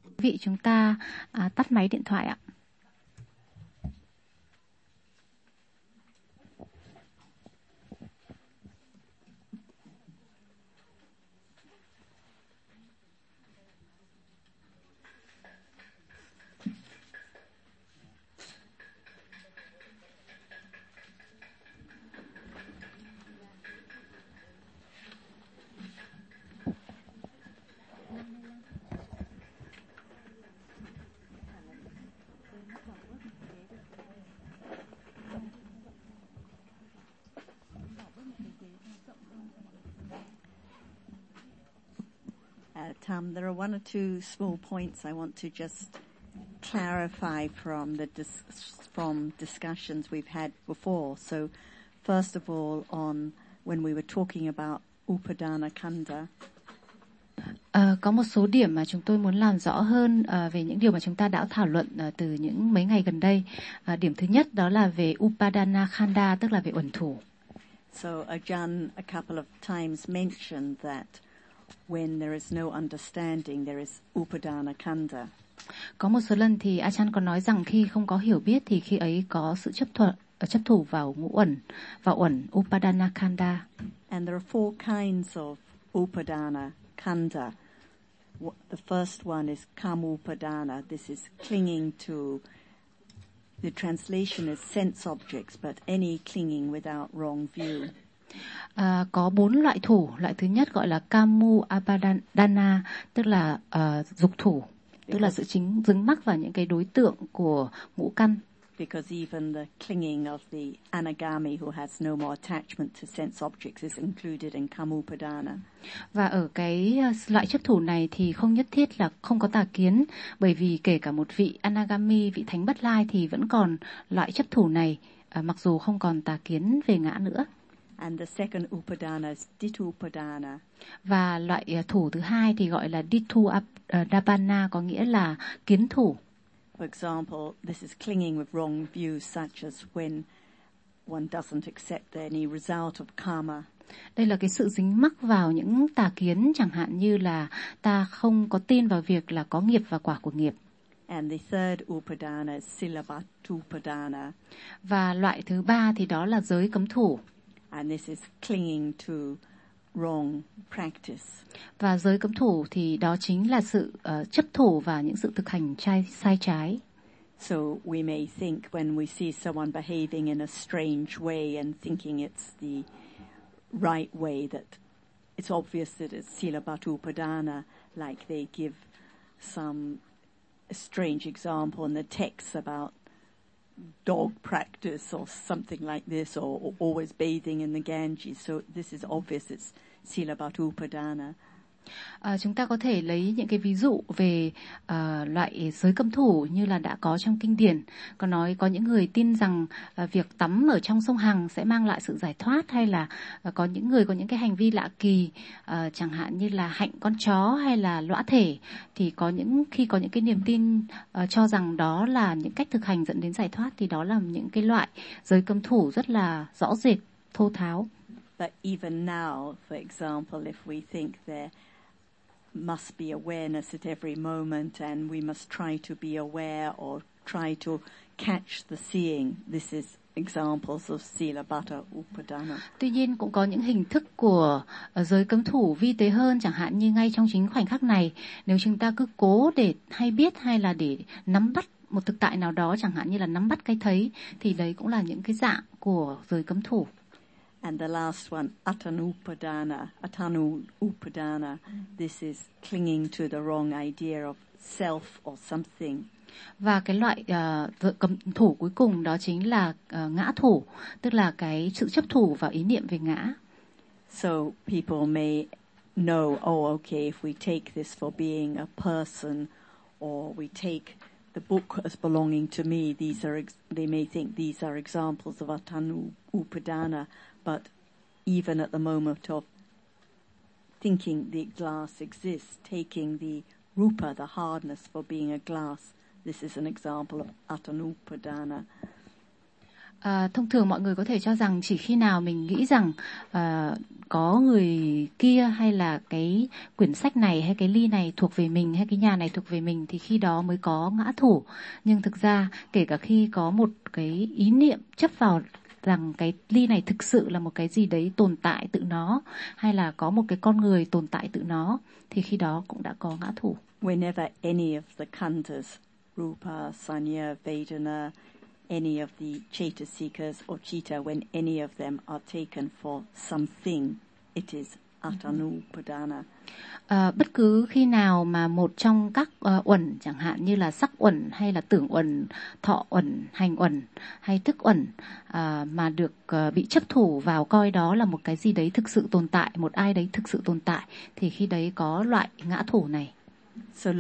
Quý vị chúng ta tắt máy điện thoại ạ. Tom, there are one or two small points I want to just clarify from from discussions we've had before. So, first of all, on when we were talking about Upadana Kanda. Có một số điểm mà chúng tôi muốn làm rõ hơn về những điều mà chúng ta đã thảo luận từ những mấy ngày gần đây. Điểm thứ nhất đó là về Upadana Khanda, tức là về uẩn thủ. So Ajahn a couple of times mentioned that when there is no understanding, there is Upadana Kanda. Có một số lần thì Ajahn có nói rằng khi không có hiểu biết thì khi ấy có sự chấp thủ vào ngũ uẩn, vào uẩn Upadana Khanda. And there are four kinds of Upadana Kanda. The first one is Kamupadana. This is clinging to, the translation is sense objects, but any clinging without wrong view. Có 4 loại thủ. Loại thứ nhất gọi là Kamu Apadana, tức là dục thủ, tức là sự dính mắc vào những cái đối tượng của ngũ căn. Because even the clinging of the anagami who has no more attachment to sense objects is included in Kamupadana. Và ở cái loại chấp thủ này thì không nhất thiết là không có tà kiến, bởi vì kể cả một vị anagami, vị thánh Bất Lai thì vẫn còn loại chấp thủ này, mặc dù không còn tà kiến về ngã nữa. And the second upadana is Dithupadana. Và loại thủ thứ hai thì gọi là Ditthudabana, có nghĩa là kiến thủ. For example, this is clinging with wrong views such as when one doesn't accept any result of karma. Đây là cái sự dính mắc vào những tà kiến, chẳng hạn như là ta không có tin vào việc là có nghiệp và quả của nghiệp. And the third upadana is Silabatupadana. Và loại thứ ba thì đó là giới cấm thủ. And this is clinging to wrong practice. Và giới cấm thủ thì đó chính là sự chấp thủ và những sự thực hành sai trái. So we may think when we see someone behaving in a strange way and thinking it's the right way, that it's obvious that it's Silabatupadana, like they give some strange example in the text about dog practice or something like this, or always bathing in the Ganges. So this is obvious it's Silabatupadana. Chúng ta có thể lấy những cái ví dụ về loại giới cấm thủ như là đã có trong kinh điển. Có nói có những người tin rằng việc tắm ở trong sông Hằng sẽ mang lại sự giải thoát, hay là có những người có những cái hành vi lạ kỳ, chẳng hạn như là hạnh con chó hay là lõa thể, thì khi có những cái niềm tin cho rằng đó là những cách thực hành dẫn đến giải thoát, thì đó là những cái loại giới cấm thủ rất là rõ rệt, thô tháo. But even now, for example, if we think there must be awareness at every moment and we must try to be aware or try to catch the seeing, this is examples of Silabata Upadana. Tuy nhiên cũng có những hình thức của giới cấm thủ vi tế hơn, chẳng hạn như ngay trong chính khoảnh khắc này, nếu chúng ta cứ cố để hay biết hay là để nắm bắt một thực tại nào đó, chẳng hạn như là nắm bắt cái thấy, thì đấy cũng là những cái dạng của giới cấm thủ. And the last one, Atanu Upadana. This is clinging to the wrong idea of self or something. Và cái loại cấm thủ cuối cùng đó chính là ngã thủ, tức là cái sự chấp thủ vào ý niệm về ngã. So people may know, okay, if we take this for being a person, or we take the book as belonging to me, they may think these are examples of Atanu Upadana. But even at the moment of thinking the glass exists, taking the rupa, the hardness, for being a glass, this is an example of Atanupadana. Thông thường mọi người có thể cho rằng chỉ khi nào mình nghĩ rằng có người kia hay là cái quyển sách này hay cái ly này thuộc về mình hay cái nhà này thuộc về mình thì khi đó mới có ngã thủ. Nhưng thực ra kể cả khi có một cái ý niệm chấp vào rằng cái ly này thực sự là một cái gì đấy tồn tại tự nó, hay là có một cái con người tồn tại tự nó, thì khi đó cũng đã có ngã thủ. Whenever any of the khandhas, Rupa, Sanya, Vedana, any of the Chetasikas or Chitta, when any of them are taken for something, it is Atanupadana. Bất cứ khi nào mà một trong các uẩn, chẳng hạn như là sắc uẩn hay là tưởng uẩn, thọ uẩn, hành uẩn hay thức uẩn mà được bị chấp thủ vào coi đó là một cái gì đấy thực sự tồn tại, một ai đấy thực sự tồn tại, thì khi đấy có loại ngã thủ này. So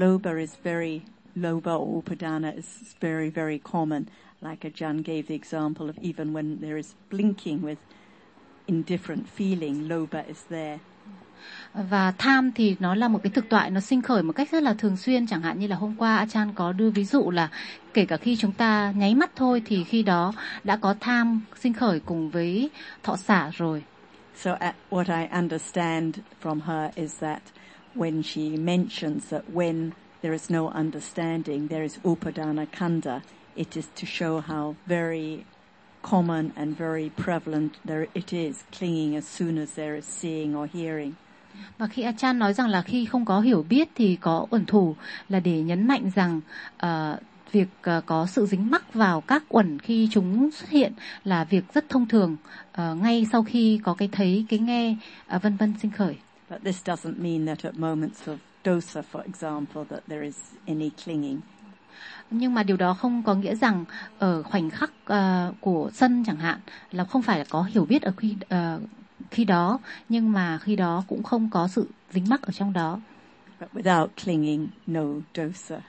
Lobha or Upadana is very, very common. Like Ajahn gave the example of even when there is blinking with indifferent feeling, Lobha is there. Và tham thì nó là một cái thực tại, nó sinh khởi một cách rất là thường xuyên. Chẳng hạn như là hôm qua Ajahn có đưa ví dụ là kể cả khi chúng ta nháy mắt thôi thì khi đó đã có tham sinh khởi cùng với thọ xả rồi. So what I understand from her is that when she mentions that when there is no understanding, there is upadana khandha, it is to show how very common and very prevalent there it is, clinging as soon as there is seeing or hearing. Và khi Ajahn nói rằng là khi không có hiểu biết thì có uẩn thủ, là để nhấn mạnh rằng việc có sự dính mắc vào các uẩn khi chúng xuất hiện là việc rất thông thường, ngay sau khi có cái thấy, cái nghe, vân vân sinh khởi. But this doesn't mean that at moments of dosa, for example, that there is any clinging. Nhưng mà điều đó không có nghĩa rằng ở khoảnh khắc của sân chẳng hạn là không phải là có hiểu biết ở khi đó, nhưng mà khi đó cũng không có sự dính mắc ở trong đó. But without clinging, no dosa.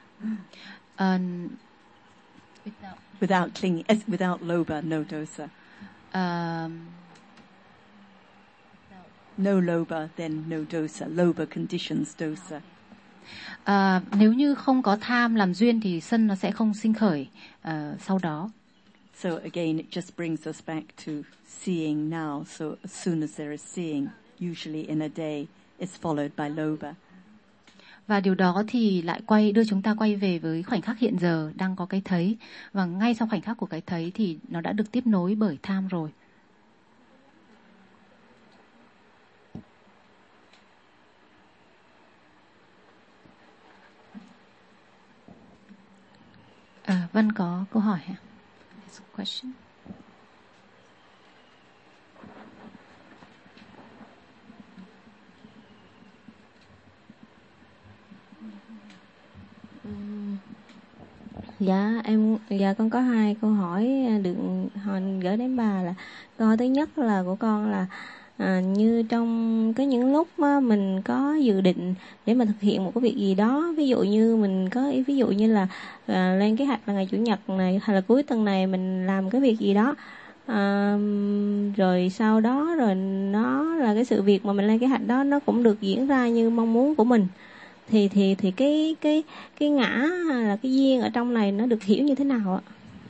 Without clinging, without lobha, no dosa. No lobha, then no dosa. Lobha conditions dosa. Nếu như không có tham làm duyên thì sân nó sẽ không sinh khởi sau đó. So again, it just brings us back to seeing now. So as soon as there is seeing, usually in a day, it's followed by lobha. Và điều đó thì lại đưa chúng ta quay về với khoảnh khắc hiện giờ đang có cái thấy, và ngay sau khoảnh khắc của cái thấy thì nó đã được tiếp nối bởi tham rồi. Vân có câu hỏi hả? There's a question. Dạ con có 2 câu hỏi được gửi đến bà. Là câu hỏi thứ nhất là của con là như trong những lúc mình có dự định để mà thực hiện một cái việc gì đó, ví dụ như mình có ví dụ như là lên kế hoạch là ngày chủ nhật này hay là cuối tuần này mình làm cái việc gì đó, rồi sau đó rồi nó là cái sự việc mà mình lên kế hoạch đó nó cũng được diễn ra như mong muốn của mình, thì cái ngã hay là cái duyên ở trong này nó được hiểu như thế nào ạ?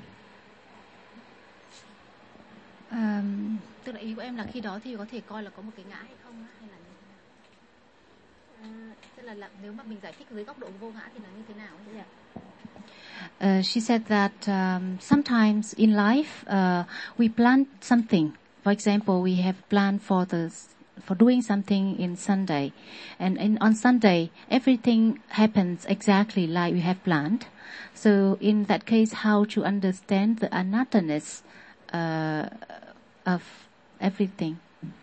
Tức là ý của em là khi đó thì có thể coi là có một cái ngã hay không, hay là như thế nào? Tức là nếu mà mình giải thích dưới góc độ vô ngã thì là như thế nào? She said that sometimes in life we plan something. For example, we have planned for doing something in Sunday, and on Sunday everything happens exactly like we have planned. So in that case, how to understand the anattanness of everything?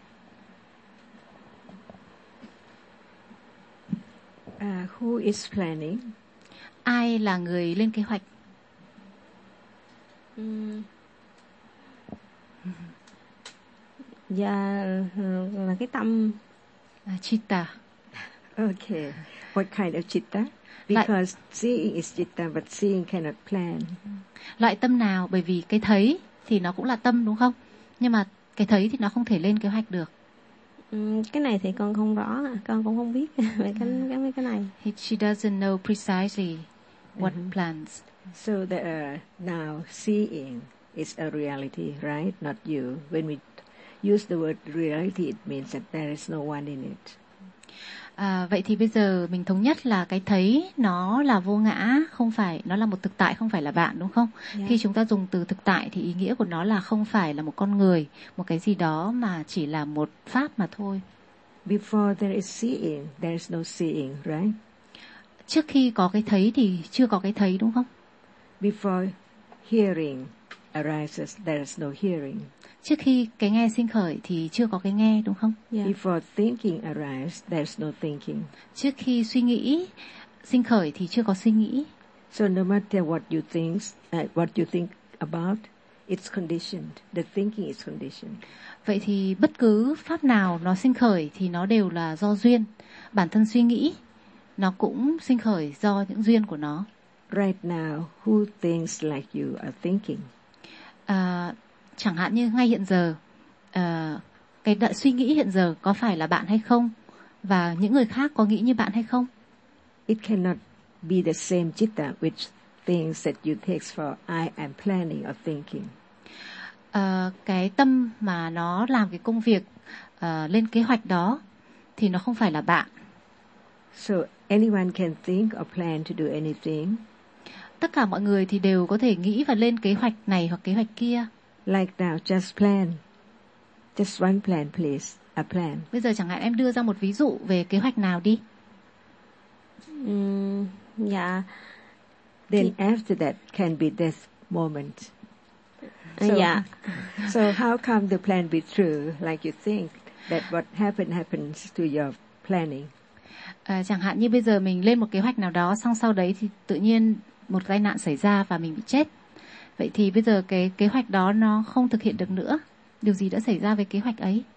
Who is planning? Ai là người lên kế hoạch? Dạ là cái tâm. Chitta. Okay. What kind of chitta? Because seeing is chitta, but seeing cannot plan. Loại tâm nào? Bởi vì cái thấy thì nó cũng là tâm, đúng không? Nhưng mà cái thấy thì nó không thể lên kế hoạch được. Cái này thì con không rõ, con cũng không biết về mấy cái này. She doesn't know precisely what plans. So now seeing is a reality, right? Not you. When use the word reality, it means that there is no one in it. Vậy thì bây giờ mình thống nhất là cái thấy nó là vô ngã, không phải, nó là một thực tại, không phải là bạn, đúng không? Yeah. Khi chúng ta dùng từ thực tại thì ý nghĩa của nó là không phải là một con người, một cái gì đó mà chỉ là một pháp mà thôi. Before there is seeing, there is no seeing, right? Trước khi có cái thấy thì chưa có cái thấy, đúng không? Before hearing arises, there is no hearing. Trước khi cái nghe sinh khởi thì chưa có cái nghe, đúng không? Yeah. Before thinking arises, there is no thinking. Trước khi suy nghĩ sinh khởi thì chưa có suy nghĩ. So no matter what you think about, it's conditioned. The thinking is conditioned. Vậy thì bất cứ pháp nào nó sinh khởi thì nó đều là do duyên. Bản thân suy nghĩ nó cũng sinh khởi do những duyên của nó. Right now, who thinks like you are thinking? Chẳng hạn như ngay hiện giờ, cái suy nghĩ hiện giờ có phải là bạn hay không? Và những người khác có nghĩ như bạn hay không? It cannot be the same citta which thinks that you take for I am planning or thinking. Cái tâm mà nó làm cái công việc lên kế hoạch đó thì nó không phải là bạn. So anyone can think or plan to do anything. Tất cả mọi người thì đều có thể nghĩ và lên kế hoạch này hoặc kế hoạch kia. Like now, just plan. Just one plan, please. A plan. Bây giờ chẳng hạn em đưa ra một ví dụ về kế hoạch nào đi. Dạ. Then after that can be death moment. Dạ. So how come the plan be true? Like you think that what happens to your planning. Chẳng hạn như bây giờ mình lên một kế hoạch nào đó, xong sau đấy thì tự nhiên một tai nạn xảy ra và mình bị chết. Vậy thì bây giờ cái kế hoạch đó nó không thực hiện được nữa. Điều gì đã xảy ra với kế hoạch ấy?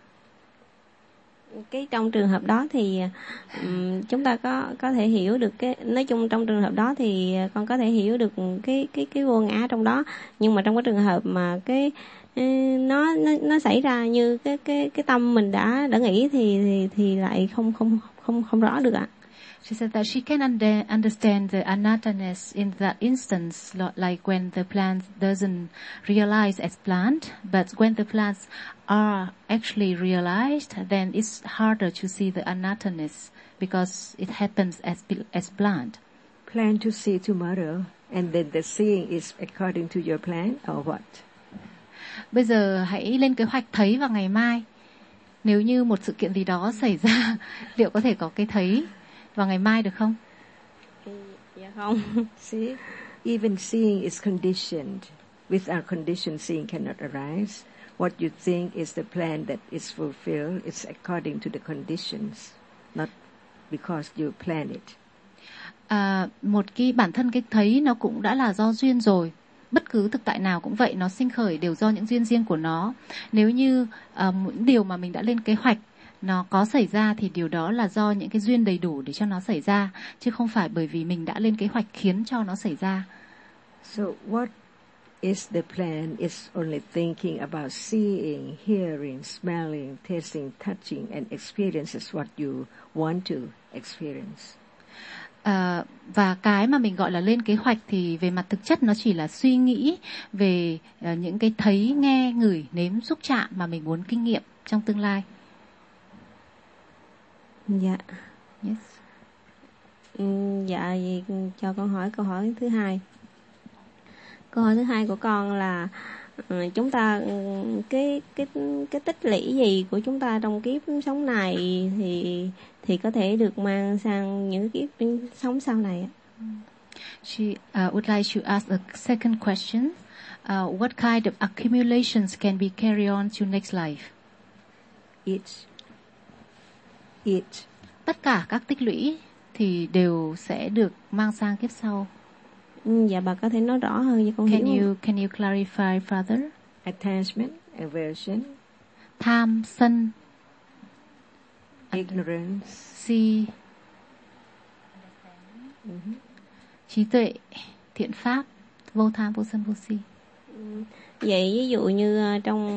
Cái trong trường hợp đó thì chúng ta có thể hiểu được cái, nói chung trong trường hợp đó thì con có thể hiểu được cái vô ngã trong đó, nhưng mà trong cái trường hợp mà cái nó xảy ra như cái tâm mình đã nghĩ thì lại không rõ được ạ. She said that she can understand the anatta-ness in that instance, like when the plan doesn't realize as planned, but when the plans are actually realized, then it's harder to see the anatta-ness because it happens as planned. Plan to see tomorrow, and then the seeing is according to your plan, or what? Bây giờ hãy lên kế hoạch thấy vào ngày mai. Nếu như một sự kiện gì đó xảy ra, liệu có thể có cái thấy vào ngày mai được không? Dạ không. See, even seeing is conditioned. Without condition, seeing cannot arise. What you think is the plan that is fulfilled. It's according to the conditions, not because you plan it. Một cái bản thân cái thấy nó cũng đã là do duyên rồi. Bất cứ thực tại nào cũng vậy, nó sinh khởi đều do những duyên riêng của nó. Nếu như những điều mà mình đã lên kế hoạch nó có xảy ra thì điều đó là do những cái duyên đầy đủ để cho nó xảy ra, chứ không phải bởi vì mình đã lên kế hoạch khiến cho nó xảy ra. So what is the plan? It's only thinking about seeing, hearing, smelling, tasting, touching and experiences what you want to experience. Và cái mà mình gọi là lên kế hoạch thì về mặt thực chất nó chỉ là suy nghĩ về những cái thấy, nghe, ngửi, nếm, xúc chạm mà mình muốn kinh nghiệm trong tương lai. Dạ. Yes. Dạ, vậy cho con hỏi câu hỏi thứ hai. Câu hỏi thứ hai của con là chúng ta cái tích lũy gì của chúng ta trong kiếp sống này thì có thể được mang sang những kiếp sống sau này. She would like to ask a second question. What kind of accumulations can be carried on to next life? It. Tất cả các tích lũy thì đều sẽ được mang sang kiếp sau. Dạ, bà có thể nói rõ hơn cho con hiểu. Can you clarify further? Attachment, aversion, tham, sân, ignorance, si, trí tuệ, thiện pháp, vô tham, vô sân, vô si. Vậy ví dụ như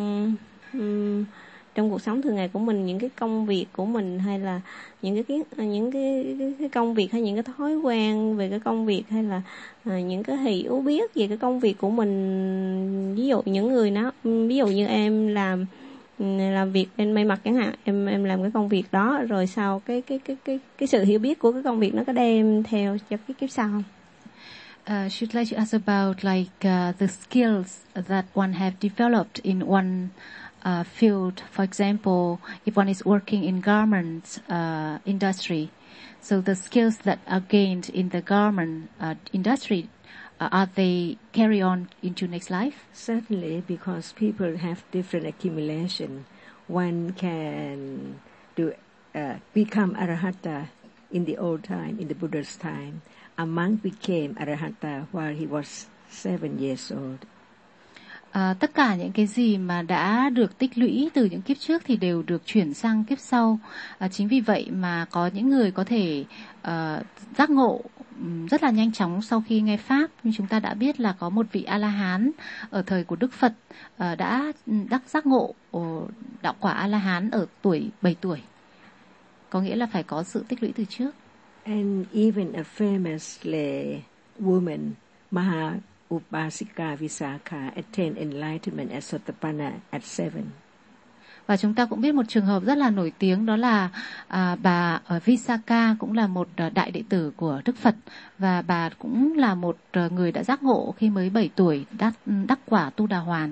trong cuộc sống thường ngày của mình, những cái công việc của mình hay là những cái công việc hay những cái thói quen về cái công việc hay là những cái hiểu biết về cái công việc của mình, ví dụ những người ví dụ như em làm làm việc bên may mặc chẳng hạn, em làm cái công việc đó, rồi sau cái sự hiểu biết của cái công việc nó có đem theo cho cái kiếp sau không? She'd like to ask about the skills that one have developed in one field. For example, if one is working in garment industry, so the skills that are gained in the garment industry, are they carry on into next life? Certainly, because people have different accumulation. One can become arahata in the old time, in the Buddha's time. A monk became arahata while he was 7 years old. Tất cả những cái gì mà đã được tích lũy từ những kiếp trước thì đều được chuyển sang kiếp sau. Chính vì vậy mà có những người có thể giác ngộ rất là nhanh chóng sau khi nghe Pháp. Nhưng chúng ta đã biết là có một vị A-la-hán ở thời của Đức Phật đã giác ngộ đạo quả A-la-hán ở tuổi 7 tuổi. Có nghĩa là phải có sự tích lũy từ trước. And even a famous lay woman, Maha Upasika Visakha, attained enlightenment as Sotapanna at 7. Và chúng ta cũng biết một trường hợp rất là nổi tiếng, đó là bà Visakha cũng là một đại đệ tử của Đức Phật, và bà cũng là một người đã giác ngộ khi mới 7 tuổi, đắc quả Tu Đà Hoàn.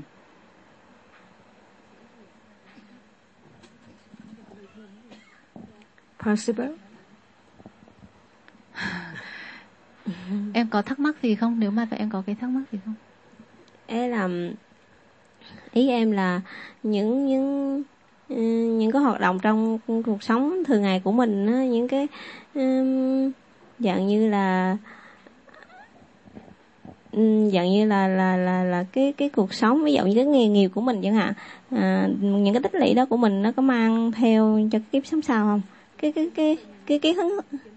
Possible? Em có thắc mắc gì không? Nếu mà vậy em có cái thắc mắc gì không? Ý em là những cái hoạt động trong cuộc sống thường ngày của mình á, những cái dạng như là cái cuộc sống, ví dụ như cái nghề nghiệp của mình chẳng hạn, những cái tích lũy đó của mình nó có mang theo cho kiếp sống sau không? Cái hướng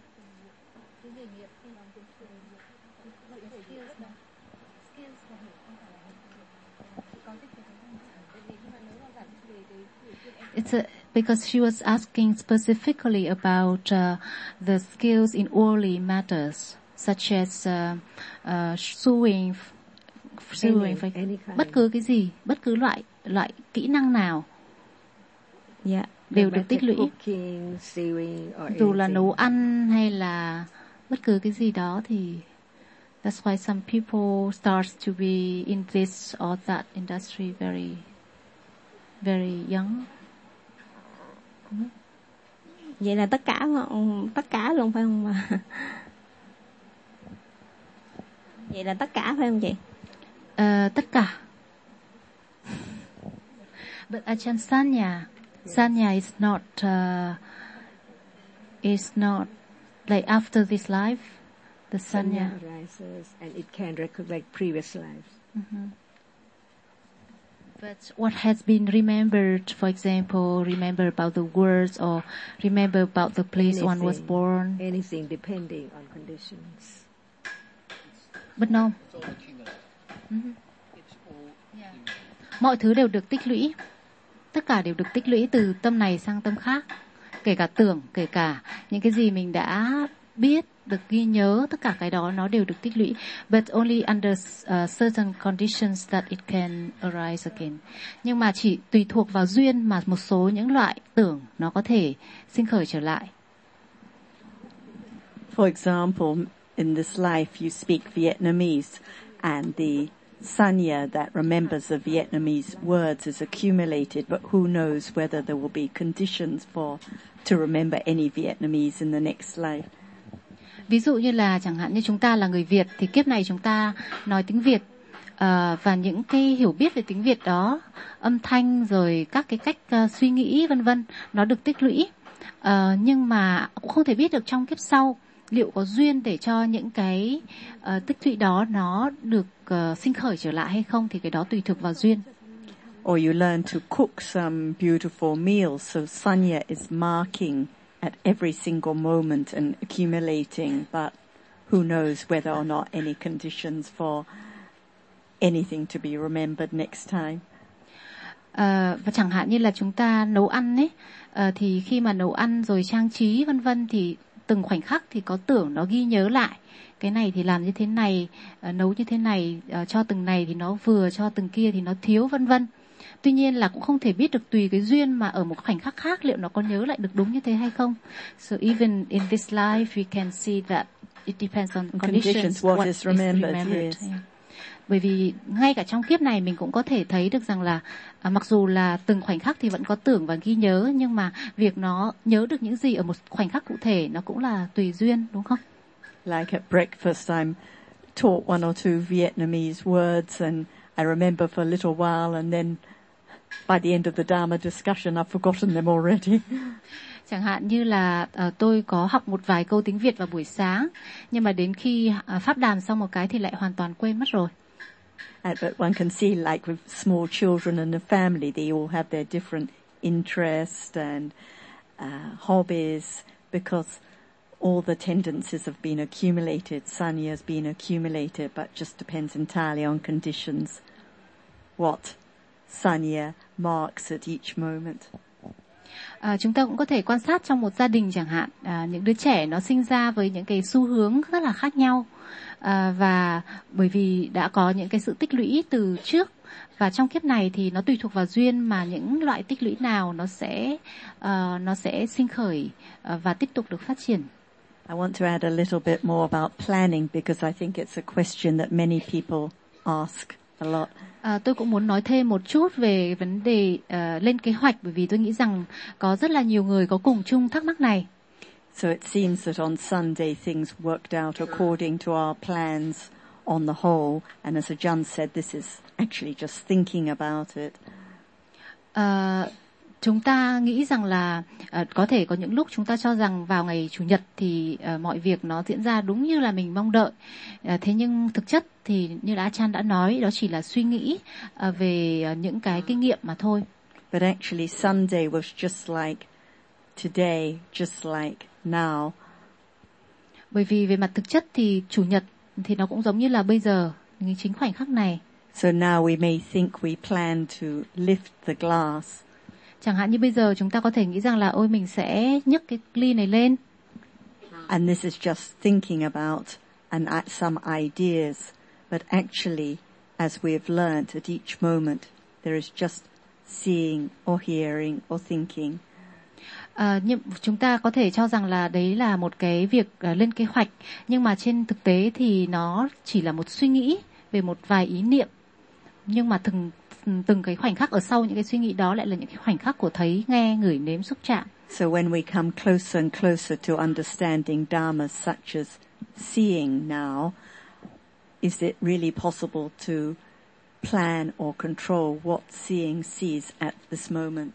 Because she was asking specifically about the skills in worldly matters, such as sewing, bất cứ cái gì, bất cứ loại kỹ năng nào, đều được tích lũy. Dù là nấu ăn hay là bất cứ cái gì đó thì that's why some people start to be in this or that industry very, very young. Vậy là tất cả luôn phải không mà? Vậy là tất cả phải không chị? Tất cả. But Ajahn Sanya is not like after this life. The Sanya arises and it can recollect previous lives. Mm-hmm. But what has been remembered, for example, remember about the words or remember about the place one was born? Anything depending on conditions. But no. Mm-hmm. Yeah. Mọi thứ đều được tích lũy. Tất cả đều được tích lũy từ tâm này sang tâm khác. Kể cả tưởng, kể cả những cái gì mình đã biết, được ghi nhớ, tất cả cái đó nó đều được tích lũy. But only under certain conditions that it can arise again. Nhưng mà chỉ tùy thuộc vào duyên mà một số những loại tưởng nó có thể sinh khởi trở lại. For example, in this life you speak Vietnamese and the sanya that remembers the Vietnamese words is accumulated, but who knows whether there will be conditions to remember any Vietnamese in the next life. Ví dụ như là chẳng hạn như chúng ta là người Việt thì kiếp này chúng ta nói tiếng Việt, và những cái hiểu biết về tiếng Việt đó, âm thanh rồi các cái cách suy nghĩ vân vân, nó được tích lũy, nhưng mà cũng không thể biết được trong kiếp sau liệu có duyên để cho những cái tích lũy đó nó được sinh khởi trở lại hay không, thì cái đó tùy thuộc vào duyên. Or you learn to cook some beautiful meals, so sanya is marking at every single moment and accumulating, but who knows whether or not any conditions for anything to be remembered next time. Và chẳng hạn như là chúng ta nấu ăn ấy, thì khi mà nấu ăn rồi trang trí vân vân thì từng khoảnh khắc thì có tưởng nó ghi nhớ lại. Cái này thì làm như thế này, nấu như thế này, cho từng này thì nó vừa, cho từng kia thì nó thiếu vân vân. Tuy nhiên là cũng không thể biết được tùy cái duyên mà ở một khoảnh khắc khác liệu nó có nhớ lại được đúng như thế hay không. So even in this life we can see that it depends on conditions, what is remembered. Yes. Yeah. Bởi vì ngay cả trong kiếp này mình cũng có thể thấy được rằng là mặc dù là từng khoảnh khắc thì vẫn có tưởng và ghi nhớ, nhưng mà việc nó nhớ được những gì ở một khoảnh khắc cụ thể nó cũng là tùy duyên, đúng không? Like at breakfast I'm taught one or two Vietnamese words and I remember for a little while and then by the end of the Dharma discussion I've forgotten them already. Chẳng hạn như là tôi có học một vài câu tiếng Việt vào buổi sáng, nhưng mà đến khi pháp đàm xong một cái thì lại hoàn toàn quên mất rồi. But one can see like with small children and a family, they all have their different interests and hobbies because all the tendencies have been accumulated, sanya has been accumulated, but just depends entirely on conditions, what sanya marks at each moment. Chúng ta cũng có thể quan sát trong một gia đình chẳng hạn, những đứa trẻ nó sinh ra với những cái xu hướng rất là khác nhau, và bởi vì đã có những cái sự tích lũy từ trước, và trong kiếp này thì nó tùy thuộc vào duyên mà những loại tích lũy nào nó sẽ sinh khởi và tiếp tục được phát triển. I want to add a little bit more about planning because I think it's a question that many people ask a lot. Tôi cũng muốn nói thêm một chút về vấn đề lên kế hoạch, bởi vì tôi nghĩ rằng có rất là nhiều người có cùng chung thắc mắc này. So it seems that on Sunday things worked out according to our plans on the whole, and as Ajahn said, this is actually just thinking about it. Chúng ta nghĩ rằng là có thể có những lúc chúng ta cho rằng vào ngày Chủ nhật thì mọi việc nó diễn ra đúng như là mình mong đợi. Thế nhưng thực chất thì như Ajahn đã nói, đó chỉ là suy nghĩ về những cái kinh nghiệm mà thôi. But actually Sunday was just like today, just like now. Bởi vì về mặt thực chất thì Chủ nhật thì nó cũng giống như là bây giờ, chính khoảnh khắc này. So now we may think we plan to lift the glass. Chẳng hạn như bây giờ chúng ta có thể nghĩ rằng là ôi mình sẽ nhấc cái ly này lên. And this is just thinking about some ideas. But actually, as we have learned at each moment, there is just seeing or hearing or thinking. Nhưng chúng ta có thể cho rằng là đấy là một cái việc lên kế hoạch, nhưng mà trên thực tế thì nó chỉ là một suy nghĩ về một vài ý niệm. Nhưng mà từng cái khoảnh khắc ở sau những cái suy nghĩ đó lại là những cái khoảnh khắc của thấy, nghe, ngửi, nếm, xúc chạm. So when we come closer and closer to understanding Dharma such as seeing now, is it really possible to plan or control what seeing sees at this moment?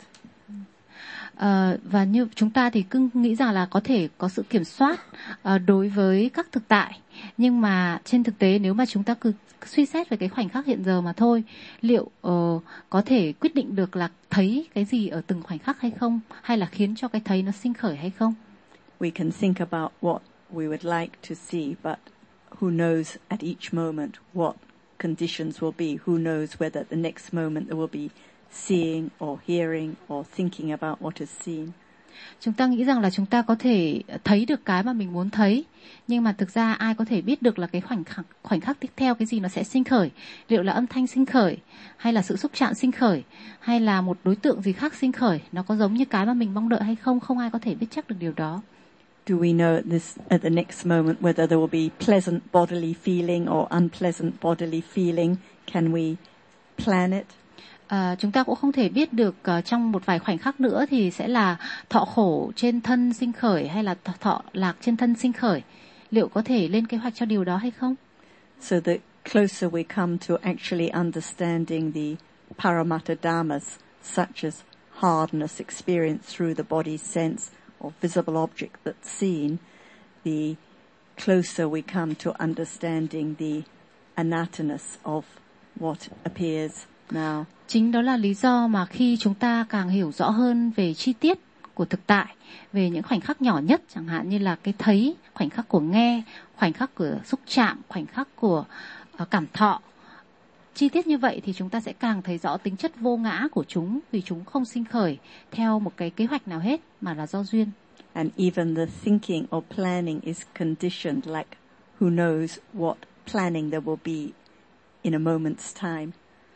Và như chúng ta thì cứ nghĩ rằng là có thể có sự kiểm soát đối với các thực tại, nhưng mà trên thực tế nếu mà chúng ta cứ suy xét về cái khoảnh khắc hiện giờ mà thôi, liệu có thể quyết định được là thấy cái gì ở từng khoảnh khắc hay không, hay là khiến cho cái thấy nó sinh khởi hay không? We can think about what we would like to see, but who knows at each moment what conditions will be? Who knows whether the next moment there will be seeing or hearing or thinking about what is seen. Chúng ta nghĩ rằng là chúng ta có thể thấy được cái mà mình muốn thấy, nhưng mà thực ra ai có thể biết được là cái khoảnh khắc tiếp theo cái gì nó sẽ sinh khởi, liệu là âm thanh sinh khởi, hay là sự xúc chạm sinh khởi, hay là một đối tượng gì khác sinh khởi, nó có giống như cái mà mình mong đợi hay không, không ai có thể biết chắc được điều đó. Do we know at the next moment whether there will be pleasant bodily feeling or unpleasant bodily feeling? Can we plan it? Chúng ta cũng không thể biết được trong một vài khoảnh khắc nữa thì sẽ là thọ khổ trên thân sinh khởi hay là thọ lạc trên thân sinh khởi. Liệu có thể lên kế hoạch cho điều đó hay không? So the closer we come to actually understanding the Paramattha Dhammas, such as hardness experienced through the body's sense or visible object that's seen, the closer we come to understanding the anattanness of what appears now. Chính đó là lý do mà khi chúng ta càng hiểu rõ hơn về chi tiết của thực tại, về những khoảnh khắc nhỏ nhất, chẳng hạn như là cái thấy, khoảnh khắc của nghe, khoảnh khắc của xúc chạm, khoảnh khắc của cảm thọ, chi tiết như vậy thì chúng ta sẽ càng thấy rõ tính chất vô ngã của chúng, vì chúng không sinh khởi theo một cái kế hoạch nào hết mà là do duyên. And even the thinking or planning is conditioned, like who knows what planning there will be in a moment's time.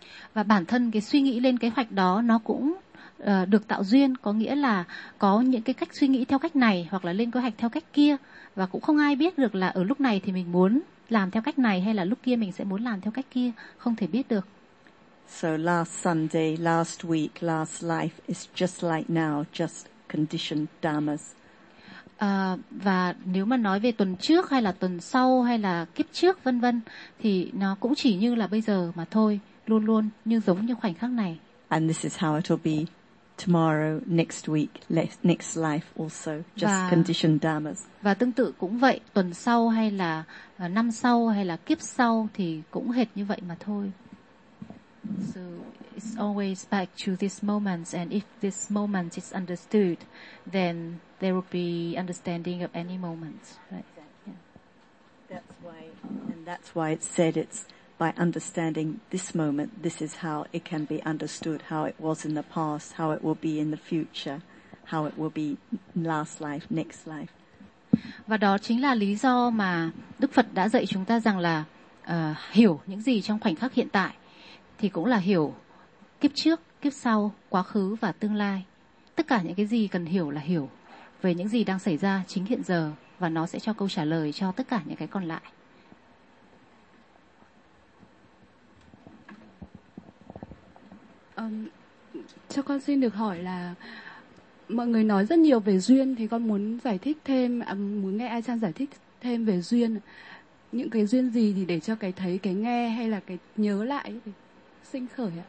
Và bản thân cái suy nghĩ lên kế hoạch đó nó cũng được tạo duyên, có nghĩa là có những cái cách suy nghĩ theo cách này hoặc là lên kế hoạch theo cách kia, và cũng không ai biết được là ở lúc này thì mình muốn làm theo cách này hay là lúc kia mình sẽ muốn làm theo cách kia, không thể biết được. So last Sunday, last week, last life is just like now, just conditioned dharmas. Và nếu mà nói về tuần trước hay là tuần sau hay là kiếp trước vân vân thì nó cũng chỉ như là bây giờ mà thôi, luôn luôn như giống như khoảnh khắc này. And this is how it will be tomorrow, next week, next life also, just conditioned dharmas. Và tương tự cũng vậy, tuần sau hay là năm sau hay là kiếp sau thì cũng hệt như vậy mà thôi. So it's always back to this moment, and if this moment is understood, then there will be understanding of any moment, right? Yeah. That's why it's said it's by understanding this moment, this is how it can be understood, how it was in the past, how it will be in the future, how it will be last life, next life. Và đó chính là lý do mà Đức Phật đã dạy chúng ta rằng là hiểu những gì trong khoảnh khắc hiện tại thì cũng là hiểu kiếp trước, kiếp sau, quá khứ và tương lai. Tất cả những cái gì cần hiểu là hiểu về những gì đang xảy ra chính hiện giờ, và nó sẽ cho câu trả lời cho tất cả những cái còn lại. Cho con xin được hỏi là mọi người nói rất nhiều về duyên, thì con muốn giải thích thêm, muốn nghe Ajahn giải thích thêm về duyên. Những cái duyên gì thì để cho cái thấy, cái nghe hay là cái nhớ lại thì sinh khởi ạ?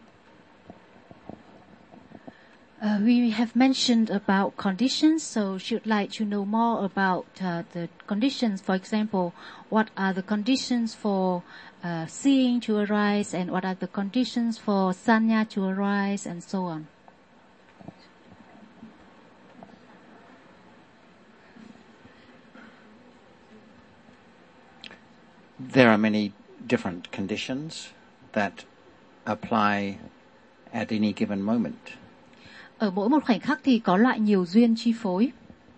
We have mentioned about conditions, so should like to know more about the conditions. For example, what are the conditions for seeing to arise, and what are the conditions for sanya to arise, and so on. There are many different conditions that apply at any given moment. Ở mỗi một khoảnh khắc thì có loại nhiều duyên chi phối.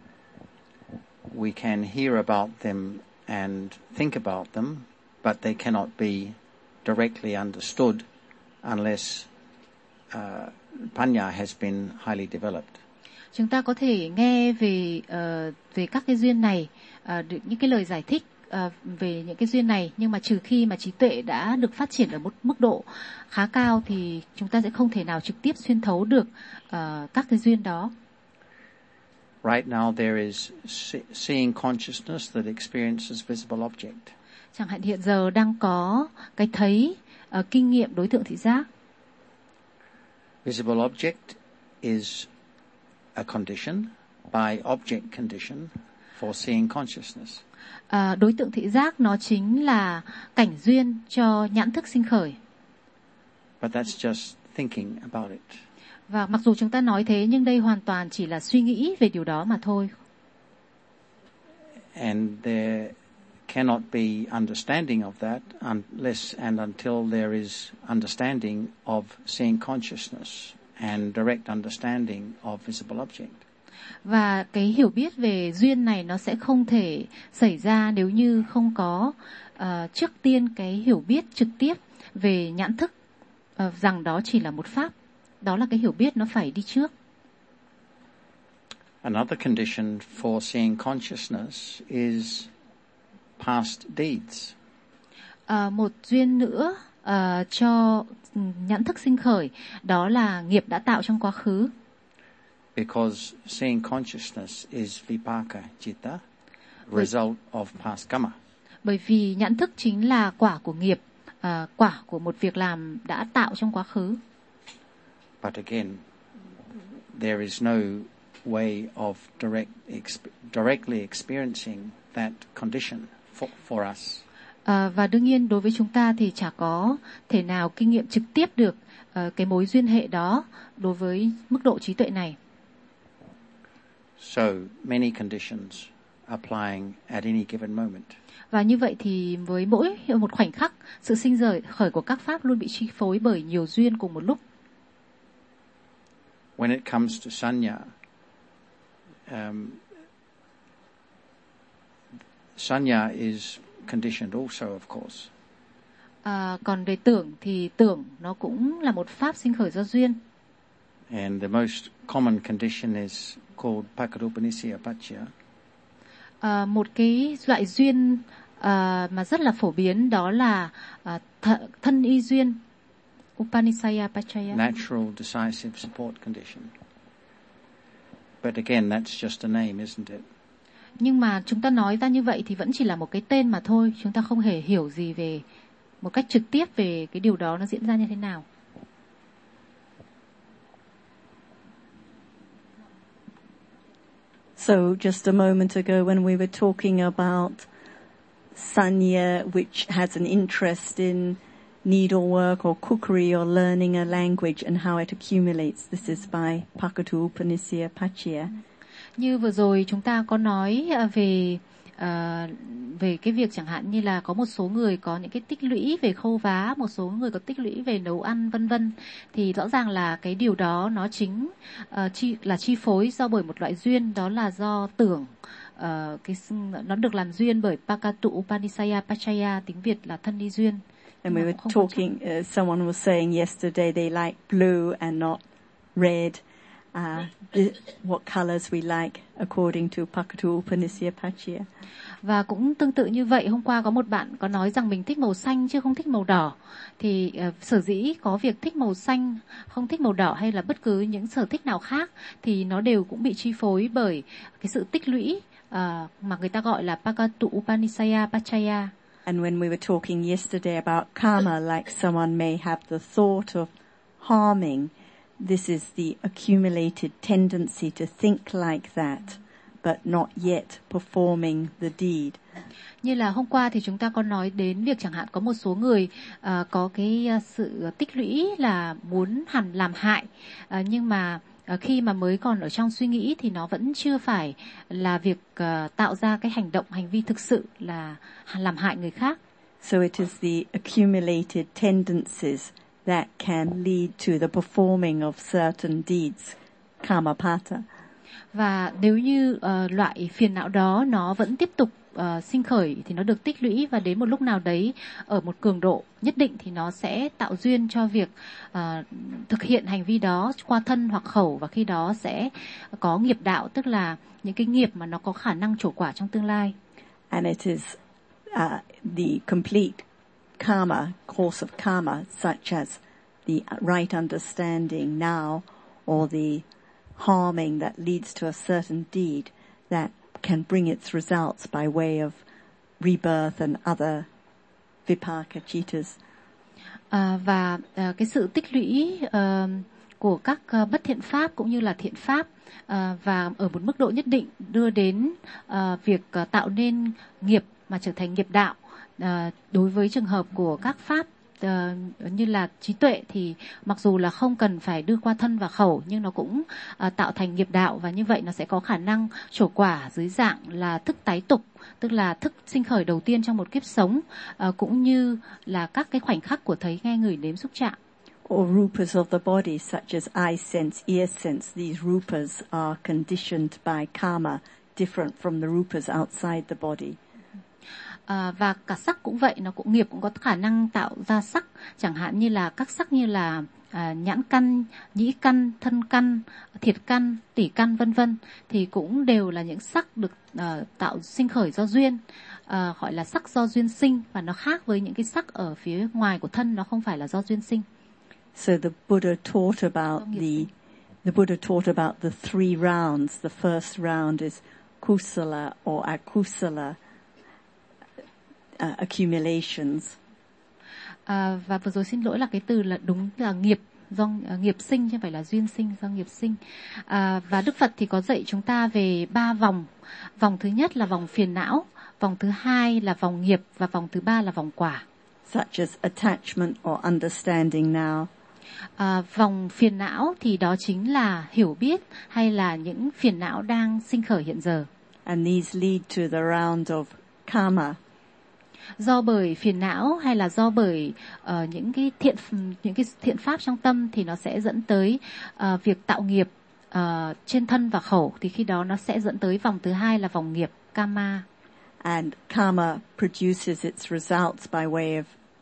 We can hear about them and think about them, but they cannot be directly understood unless panya has been highly developed. Chúng ta có thể nghe về các cái duyên này, được những cái lời giải thích về những cái duyên này, nhưng mà trừ khi mà trí tuệ đã được phát triển ở một mức độ khá cao thì chúng ta sẽ không thể nào trực tiếp xuyên thấu được các cái duyên đó. Right now there is seeing consciousness that experiences visible object. Chẳng hạn hiện giờ đang có cái thấy kinh nghiệm đối tượng thị giác. Visible object is a condition by object condition for seeing consciousness. Đối tượng thị giác nó chính là cảnh duyên cho nhãn thức sinh khởi. But that's just thinking about it. Và mặc dù chúng ta nói thế nhưng đây hoàn toàn chỉ là suy nghĩ về điều đó mà thôi. And there cannot be understanding of that unless and until there is understanding of seeing consciousness and direct understanding of visible object. Và cái hiểu biết về duyên này nó sẽ không thể xảy ra nếu như không có trước tiên cái hiểu biết trực tiếp về nhãn thức, rằng đó chỉ là một pháp. Đó là cái hiểu biết nó phải đi trước. Another condition for seeing consciousness is past deeds. Một duyên nữa cho nhãn thức sinh khởi, đó là nghiệp đã tạo trong quá khứ. Because seeing consciousness is vipaka citta, result of past karma. Bởi vì nhãn thức chính là quả của nghiệp, quả của một việc làm đã tạo trong quá khứ. But again, there is no way of directly experiencing that condition for us. Và đương nhiên đối với chúng ta thì chả có thể nào kinh nghiệm trực tiếp được cái mối duyên hệ đó đối với mức độ trí tuệ này. So many conditions applying at any given moment. Và như vậy thì với mỗi một khoảnh khắc, sự sinh khởi của các pháp luôn bị chi phối bởi nhiều duyên cùng một lúc. When it comes to sanya, sanya is conditioned also, of course. Còn về tưởng thì tưởng nó cũng là một pháp sinh khởi do duyên. And the most common condition is called Pakarupanisya Paccaya. Một cái loại duyên mà rất là phổ biến đó là thân y duyên, Upanisaya Paccaya. Natural decisive support condition. But again, that's just a name, isn't it? Nhưng mà chúng ta nói ra như vậy thì vẫn chỉ là một cái tên mà thôi. Chúng ta không hề hiểu gì về một cách trực tiếp về cái điều đó nó diễn ra như thế nào. So just a moment ago when we were talking about Sanya, which has an interest in needlework or cookery or learning a language and how it accumulates, this is by Pakatu Upanisya Paccaya. Như vừa rồi chúng ta có nói về cái việc chẳng hạn như là có một số người có những cái tích lũy về khâu vá, một số người có tích lũy về nấu ăn vân vân, thì rõ ràng là cái điều đó nó chính là chi phối do bởi một loại duyên, đó là do tưởng. Nó được làm duyên bởi Pakatu Upanisaya Paccaya, tiếng Việt là thân y duyên. And we were talking, someone was saying yesterday they like blue and not red. What colors we like according to Pakatu Upanisya Paccaya. Và cũng tương tự như vậy, hôm qua có một bạn có nói rằng mình thích màu xanh chứ không thích màu đỏ. Thì sở dĩ có việc thích màu xanh, không thích màu đỏ hay là bất cứ những sở thích nào khác thì nó đều cũng bị chi phối bởi cái sự tích lũy mà người ta gọi là Pakatu Upanisaya Paccaya. And when we were talking yesterday about karma, like someone may have the thought of harming, this is the accumulated tendency to think like that, but not yet performing the deed. Như là hôm qua thì chúng ta có nói đến việc chẳng hạn có một số người có cái sự tích lũy là muốn làm hại, nhưng mà khi mà mới còn ở trong suy nghĩ thì nó vẫn chưa phải là việc tạo ra cái hành vi thực sự là làm hại người khác. So it is the accumulated tendencies that can lead to the performing of certain deeds, karmapata. Và nếu như loại phiền não đó nó vẫn tiếp tục sinh khởi thì nó được tích lũy, và đến một lúc nào đấy ở một cường độ nhất định thì nó sẽ tạo duyên cho việc thực hiện hành vi đó qua thân hoặc khẩu, và khi đó sẽ có nghiệp đạo, tức là những cái nghiệp mà nó có khả năng trổ quả trong tương lai. And it is the complete karma, course of karma, such as the right understanding now or the harming that leads to a certain deed that can bring its results by way of rebirth and other vipaka citas. Và cái sự tích lũy của các bất thiện pháp cũng như là thiện pháp và ở một mức độ nhất định đưa đến việc tạo nên nghiệp mà trở thành nghiệp đạo. Đối với trường hợp của các pháp như là trí tuệ thì mặc dù là không cần phải đưa qua thân và khẩu, nhưng nó cũng tạo thành nghiệp đạo, và như vậy nó sẽ có khả năng trổ quả dưới dạng là thức tái tục, tức là thức sinh khởi đầu tiên trong một kiếp sống, cũng như là các cái khoảnh khắc của thấy, nghe, ngửi, nếm, xúc chạm. Or rupas of the body, such as eye sense, ear sense. These rupas are conditioned by karma, different from the rupas outside the body. Và cả sắc cũng vậy, nó cũng nghiệp cũng có khả năng tạo ra sắc, chẳng hạn như là các sắc như là nhãn căn, nhĩ căn, thân căn, thiệt căn, tỷ căn vân vân, thì cũng đều là những sắc được tạo sinh khởi do duyên, gọi là sắc do duyên sinh, và nó khác với những cái sắc ở phía ngoài của thân, nó không phải là do duyên sinh. So the Buddha taught about the three rounds. The first round is kusala or akusala accumulations. Và vừa rồi xin lỗi là cái từ là đúng là nghiệp, do nghiệp sinh chứ không phải là duyên sinh, do nghiệp sinh. Và Đức Phật thì có dạy chúng ta về 3 vòng. Vòng thứ nhất là vòng phiền não, vòng thứ hai là vòng nghiệp, và vòng thứ ba là vòng quả. Such as attachment or understanding now. Vòng phiền não thì đó chính là hiểu biết hay là những phiền não đang sinh khởi hiện giờ. And these lead to the round of karma. Do bởi phiền não hay là do bởi những cái thiện pháp trong tâm thì nó sẽ dẫn tới việc tạo nghiệp trên thân và khẩu, thì khi đó nó sẽ dẫn tới vòng thứ hai là vòng nghiệp karma. And karma produces its results by way of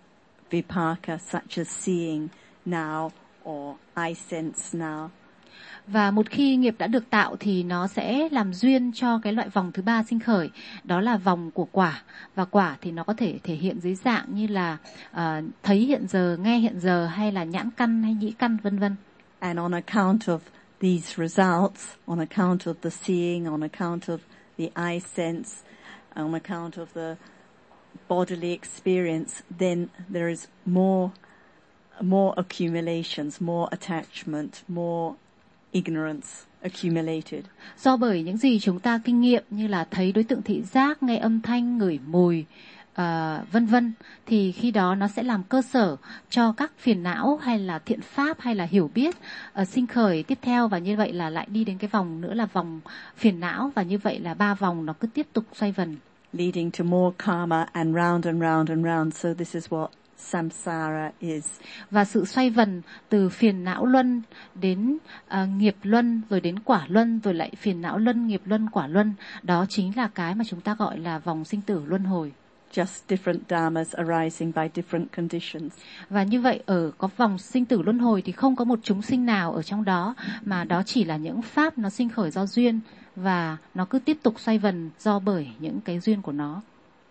vipaka such as seeing now or I sense now. Và một khi nghiệp đã được tạo thì nó sẽ làm duyên cho cái loại vòng thứ ba sinh khởi, đó là vòng của quả. Và quả thì nó có thể thể hiện dưới dạng như là thấy hiện giờ, nghe hiện giờ, hay là nhãn căn hay nhĩ căn, vân vân. And on account of these results, on account of the seeing, on account of the eye sense, on account of the bodily experience, then there is more accumulations, more attachment, more ignorance accumulated. Do bởi những gì chúng ta kinh nghiệm như là thấy đối tượng thị giác, nghe âm thanh, ngửi mùi, vân vân, thì khi đó nó sẽ làm cơ sở cho các phiền não hay là thiện pháp hay là hiểu biết sinh khởi tiếp theo, và như vậy là lại đi đến cái vòng nữa là vòng phiền não, và như vậy là 3 vòng nó cứ tiếp tục xoay vần. Leading to more karma and round and round and round. So this is what samsara is. Và sự xoay vần từ phiền não luân đến nghiệp luân, rồi đến quả luân, rồi lại phiền não luân, nghiệp luân, quả luân, đó chính là cái mà chúng ta gọi là vòng sinh tử luân hồi. Just different dharmas arising by different conditions. Và như vậy ở có vòng sinh tử luân hồi thì không có một chúng sinh nào ở trong đó, mà đó chỉ là những pháp nó sinh khởi do duyên, và nó cứ tiếp tục xoay vần do bởi những cái duyên của nó.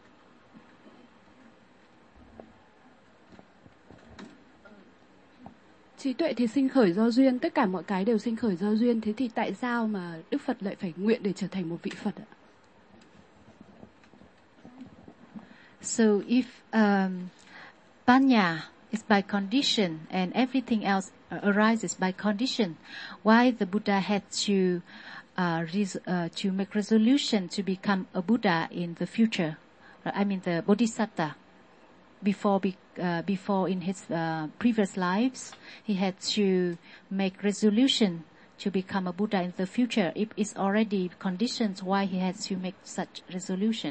Trí tuệ thì sinh khởi do duyên, tất cả mọi cái đều sinh khởi do duyên. Thế thì tại sao mà Đức Phật lại phải nguyện để trở thành một vị Phật ạ? So if Panya is by condition and everything else arises by condition, why the Buddha had to make resolution to become a Buddha in the future? I mean the Bodhisattva. Before in his previous lives, he had to make resolution to become a Buddha in the future. If it's already conditions, why he has to make such resolution?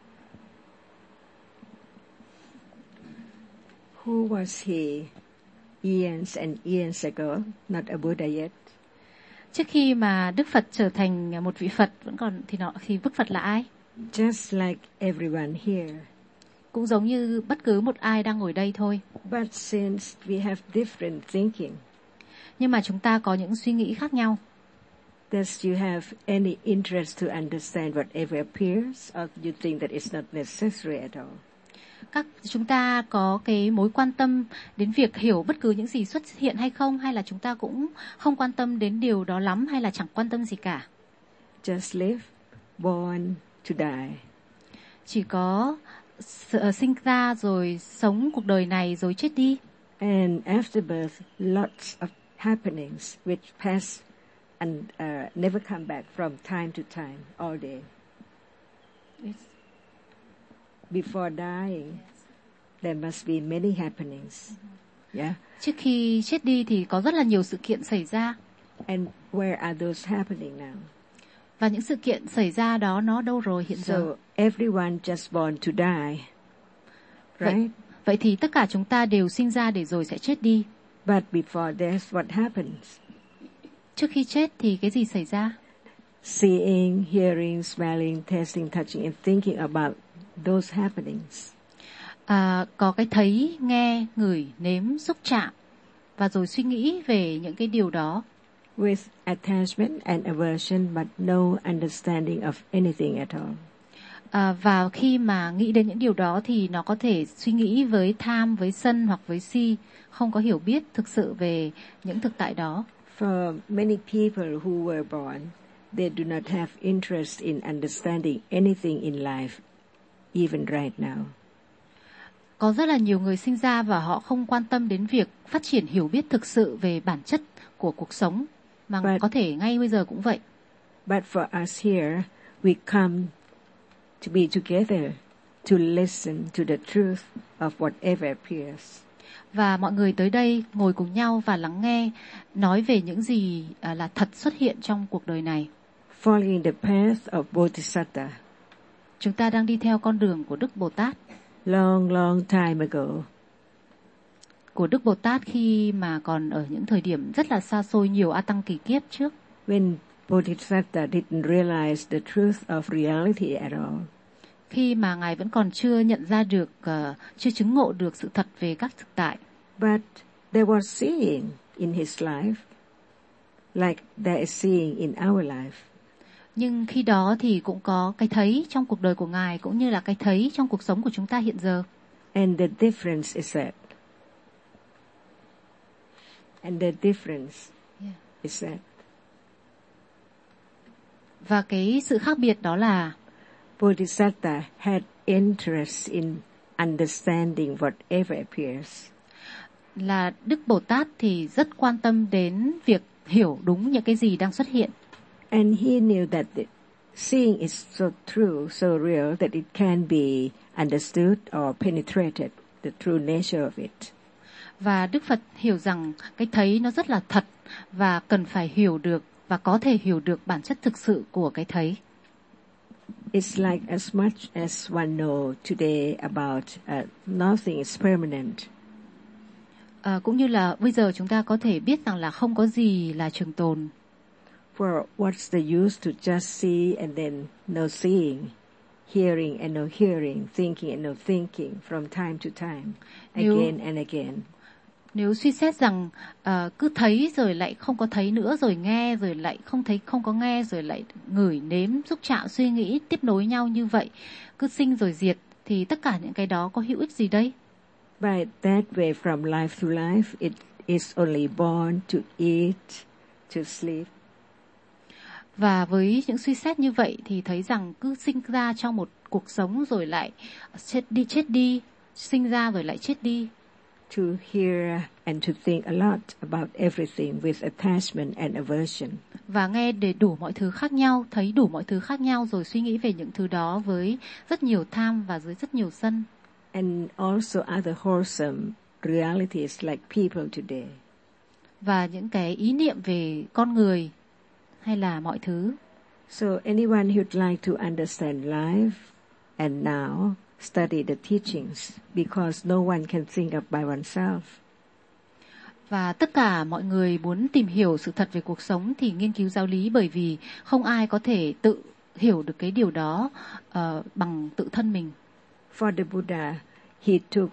Who was he years and years ago? Not a Buddha yet. Trước khi mà Đức Phật trở thành một vị Phật vẫn còn thì Đức Phật là ai? Just like everyone here. Cũng giống như bất cứ một ai đang ngồi đây thôi. But since we have different thinking, nhưng mà chúng ta có những suy nghĩ khác nhau. Does you have any interest to understand whatever appears, or you think that it's not necessary at all? Chúng ta có cái mối quan tâm đến việc hiểu bất cứ những gì xuất hiện hay không, hay là chúng ta cũng không quan tâm đến điều đó lắm, hay là chẳng quan tâm gì cả? Just live, born to die. Chỉ có sinh ra rồi sống cuộc đời này rồi chết đi. And after birth, lots of happenings which pass and never come back from time to time, all day. Before dying, there must be many happenings. Yeah. Trước khi chết đi thì có rất là nhiều sự kiện xảy ra. And where are those happening now? Và những sự kiện xảy ra đó nó đâu rồi hiện giờ? So everyone just born to die, right? Vậy thì tất cả chúng ta đều sinh ra để rồi sẽ chết đi. But before death, what happens? Trước khi chết thì cái gì xảy ra? Seeing, hearing, smelling, tasting, touching, and thinking about those happenings. Có cái thấy, nghe, ngửi, nếm, xúc chạm, và rồi suy nghĩ về những cái điều đó. With attachment and aversion, but no understanding of anything at all. Và khi mà nghĩ đến những điều đó thì nó có thể suy nghĩ với tham, với sân hoặc với si, không có hiểu biết thực sự về những thực tại đó. For many people who were born, they do not have interest in understanding anything in life, even right now. Có rất là nhiều người sinh ra và họ không quan tâm đến việc phát triển hiểu biết thực sự về bản chất của cuộc sống, mà có thể ngay bây giờ cũng vậy. But for us here, we come to be together to listen to the truth of whatever appears. Và mọi người tới đây ngồi cùng nhau và lắng nghe, nói về những gì là thật xuất hiện trong cuộc đời này. Following the path of Bodhisattva. Chúng ta đang đi theo con đường của Đức Bồ Tát. Long time ago. Của Đức Bồ Tát khi mà còn ở những thời điểm rất là xa xôi, nhiều A Tăng kỳ kiếp trước. When Bodhisattva didn't realize the truth of reality at all. khi mà Ngài vẫn còn chưa nhận ra được, chưa chứng ngộ được sự thật về các thực tại. But there was seeing in his life, like there is seeing in our life. Nhưng khi đó thì cũng có cái thấy trong cuộc đời của Ngài, cũng như là cái thấy trong cuộc sống của chúng ta hiện giờ. And the difference is that. Và cái sự khác biệt đó là Bodhisattva had interest in understanding whatever appears. Là Đức Bồ Tát thì rất quan tâm đến việc hiểu đúng những cái gì đang xuất hiện. And he knew that the seeing is so true, so real that it can be understood or penetrated, the true nature of it. Và Đức Phật hiểu rằng cái thấy nó rất là thật và cần phải hiểu được và có thể hiểu được bản chất thực sự của cái thấy. It's like as much as one know today about nothing is permanent. Cũng như là bây giờ chúng ta có thể biết rằng là không có gì là trường tồn. For what's the use to just see and then no seeing, hearing and no hearing, thinking and no thinking from time to time, again and again. Nếu suy xét rằng cứ thấy rồi lại không có thấy nữa, rồi nghe rồi lại không thấy không có nghe, rồi lại ngửi nếm xúc chạm suy nghĩ tiếp nối nhau như vậy, cứ sinh rồi diệt, thì tất cả những cái đó có hữu ích gì đây? By that way, from life to life, it is only born to eat, to sleep. Và với những suy xét như vậy thì thấy rằng cứ sinh ra trong một cuộc sống rồi lại chết đi, sinh ra rồi lại chết đi. To hear and to think a lot about everything with attachment and aversion. Và nghe để đủ mọi thứ khác nhau, thấy đủ mọi thứ khác nhau rồi suy nghĩ về những thứ đó với rất nhiều tham và với rất nhiều sân. And also other wholesome realities like people today. Và những cái ý niệm về con người hay là mọi thứ. So anyone who'd like to understand life and now study the teachings because no one can think up by oneself. Và tất cả mọi người muốn tìm hiểu sự thật về cuộc sống thì nghiên cứu giáo lý, bởi vì không ai có thể tự hiểu được cái điều đó bằng tự thân mình. For the Buddha, he took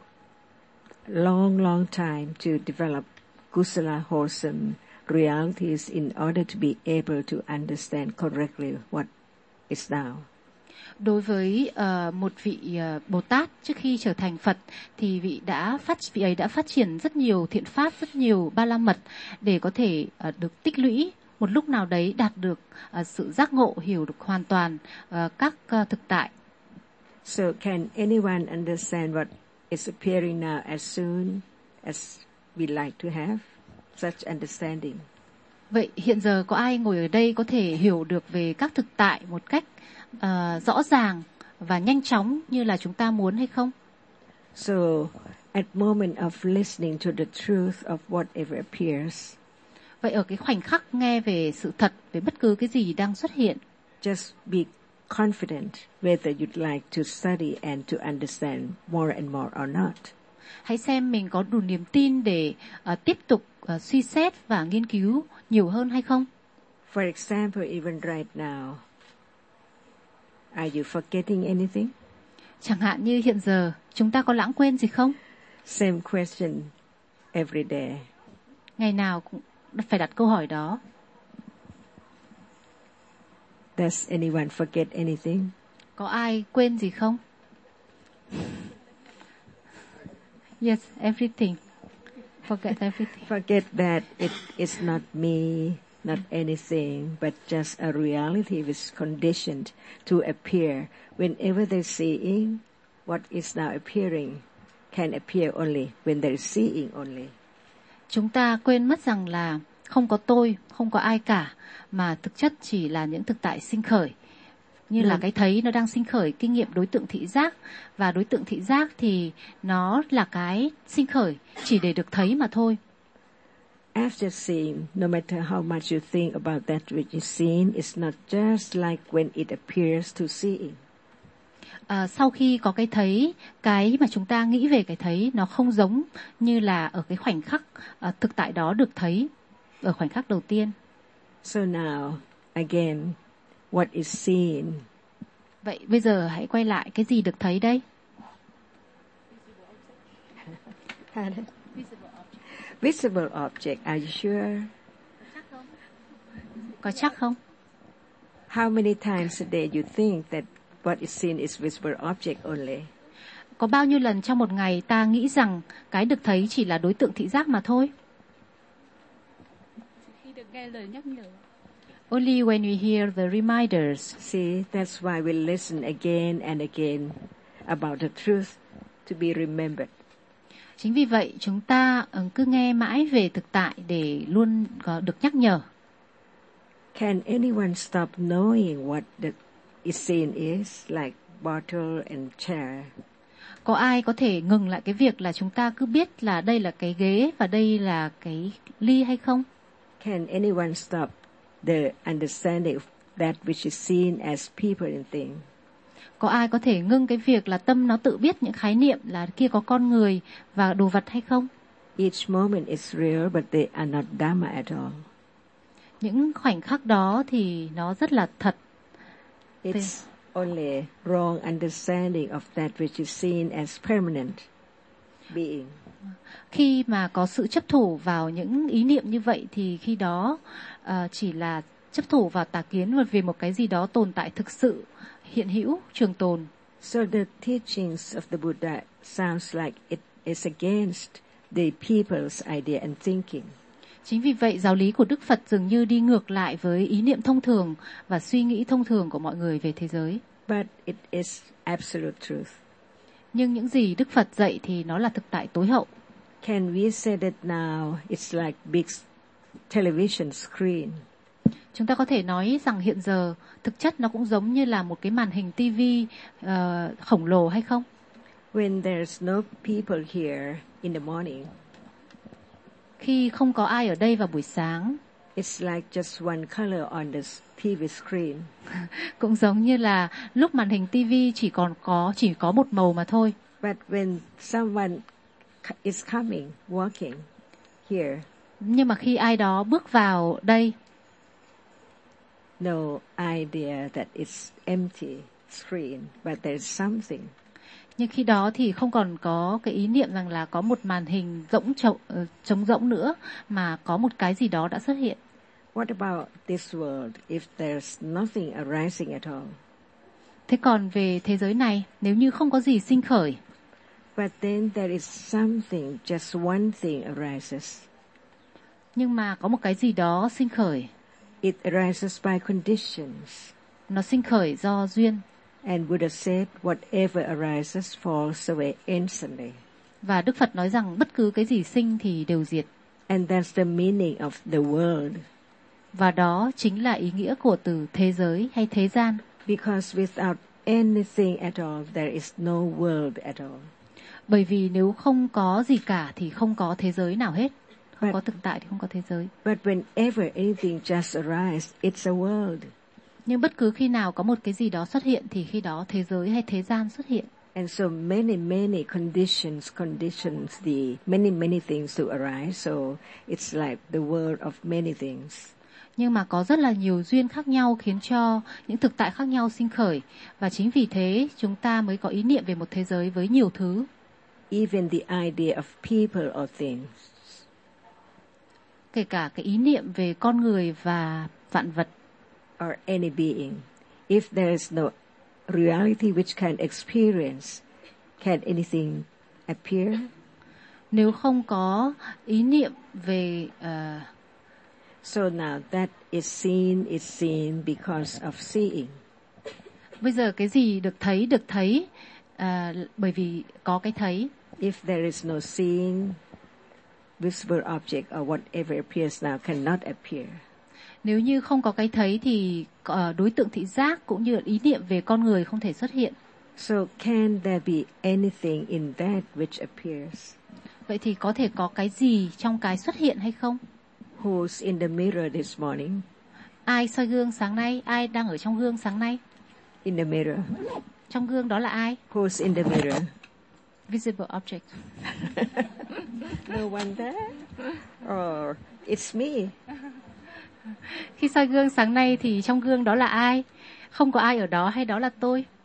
long time to develop kusala wholesome realities in order to be able to understand correctly what is now. Đối với một vị Bồ Tát trước khi trở thành Phật thì vị ấy đã phát triển rất nhiều thiện pháp, rất nhiều ba la mật để có thể được tích lũy, một lúc nào đấy đạt được sự giác ngộ, hiểu được hoàn toàn các thực tại. So can anyone understand what is appearing now as soon as we like to have such understanding? Vậy hiện giờ có ai ngồi ở đây có thể hiểu được về các thực tại một cách rõ ràng và nhanh chóng như là chúng ta muốn hay không? So at moment of listening to the truth of whatever appears. Vậy ở cái khoảnh khắc nghe về sự thật về bất cứ cái gì đang xuất hiện, just be confident whether you'd like to study and to understand more and more or not. Hãy xem mình có đủ niềm tin để tiếp tục suy xét và nghiên cứu nhiều hơn hay không. For example, even right now, are you forgetting anything? Chẳng hạn như hiện giờ, chúng ta có lãng quên gì không? Same question every day. Ngày nào cũng phải đặt câu hỏi đó. Does anyone forget anything? Có ai quên gì không? Yes, everything. Forget everything. Forget that it is not me, not anything, but just a reality which is conditioned to appear. Whenever there's seeing, what is now appearing can appear only when there is seeing only. Chúng ta quên mất rằng là không có tôi, không có ai cả, mà thực chất chỉ là những thực tại sinh khởi. Như là cái thấy nó đang sinh khởi kinh nghiệm đối tượng thị giác, và đối tượng thị giác thì nó là cái sinh khởi chỉ để được thấy mà thôi. After seeing, no matter how much you think about that which is seen, it's not just like when it appears to seeing. Sau khi có cái thấy, cái mà chúng ta nghĩ về cái thấy nó không giống như là ở cái khoảnh khắc thực tại đó được thấy ở khoảnh khắc đầu tiên. So now, again, what is seen Vậy bây giờ hãy quay lại cái gì được thấy đây? Visible object, are you sure? Có chắc không? How many times a day you think that what is seen is visible object only? Có bao nhiêu lần trong một ngày ta nghĩ rằng cái được thấy chỉ là đối tượng thị giác mà thôi? Khi được nghe lời nhắc nhở. Only when we hear the reminders. See, that's why we listen again and again about the truth to be remembered. Chính vì vậy chúng ta cứ nghe mãi về thực tại để luôn có được nhắc nhở. Can anyone stop knowing what the is seen is, like bottle and chair? Có ai có thể ngừng lại cái việc là chúng ta cứ biết là đây là cái ghế và đây là cái ly hay không? Can anyone stop the understanding of that which is seen as people and things? Có ai có thể ngưng cái việc là tâm nó tự biết những khái niệm là kia có con người và đồ vật hay không? Each moment is real, but they are not Dhamma at all. Những khoảnh khắc đó thì nó rất là thật. It's only wrong understanding of that which is seen as permanent being. Khi mà có sự chấp thủ vào những ý niệm như vậy thì khi đó chỉ là chấp thủ vào tà kiến về một cái gì đó tồn tại thực sự, hiện hữu, trường tồn. So the teachings of the Buddha sounds like it is against the people's idea and thinking. Chính vì vậy giáo lý của Đức Phật dường như đi ngược lại với ý niệm thông thường và suy nghĩ thông thường của mọi người về thế giới. But it is absolute truth. Nhưng những gì Đức Phật dạy thì nó là thực tại tối hậu. Can we say that now it's like big television screen? Chúng ta có thể nói rằng hiện giờ thực chất nó cũng giống như là một cái màn hình TV khổng lồ hay không? When there's no people here in the morning, khi không có ai ở đây vào buổi sáng, it's like just one color on the TV screen. cũng giống như là lúc màn hình TV chỉ có một màu mà thôi. But when someone is coming, walking here, nhưng mà khi ai đó bước vào đây, no idea that it's empty screen, but there's something. Nhưng khi đó thì không còn có cái ý niệm rằng là có một màn hình trống rỗng nữa, mà có một cái gì đó đã xuất hiện. What about this world if there's nothing arising at all? Thế còn về thế giới này, nếu như không có gì sinh khởi, but then there is something, just one thing arises. Nhưng mà có một cái gì đó sinh khởi. It arises by conditions. Nó sinh khởi do duyên. And Buddha said, whatever arises falls away instantly. Và Đức Phật nói rằng bất cứ cái gì sinh thì đều diệt. And that's the meaning of the world. Và đó chính là ý nghĩa của từ thế giới hay thế gian. Because without anything at all, there is no world at all. Bởi vì nếu không có gì cả thì không có thế giới nào hết. Không có thực tại thì không có thế giới. But whenever anything just arises, it's a world. Nhưng bất cứ khi nào có một cái gì đó xuất hiện thì khi đó thế giới hay thế gian xuất hiện. And so many conditions the many things to arise. So it's like the world of many things. Nhưng mà có rất là nhiều duyên khác nhau khiến cho những thực tại khác nhau sinh khởi. Và chính vì thế chúng ta mới có ý niệm về một thế giới với nhiều thứ. Even the idea of people or things. Kể cả cái ý niệm về con người và vạn vật. Or any being. If there is no reality which can experience, can anything appear? Nếu không có ý niệm về so now that is seen because of seeing. Bây giờ cái gì được thấy bởi vì có cái thấy. If there is no seeing, visible object or whatever appears now cannot appear. Nếu như không có cái thấy thì đối tượng thị giác cũng như ý niệm về con người không thể xuất hiện. So can there be anything in that which appears? Vậy thì có thể có cái gì trong cái xuất hiện hay không? Who's in the mirror this morning? Ai soi gương sáng nay? Ai đang ở trong gương sáng nay? In the mirror. Trong gương đó là ai? Who's in the mirror? Visible object. No one there? Or it's me? Khi soi gương sáng nay thì trong gương đó là ai? Không có ai ở đó hay đó là tôi?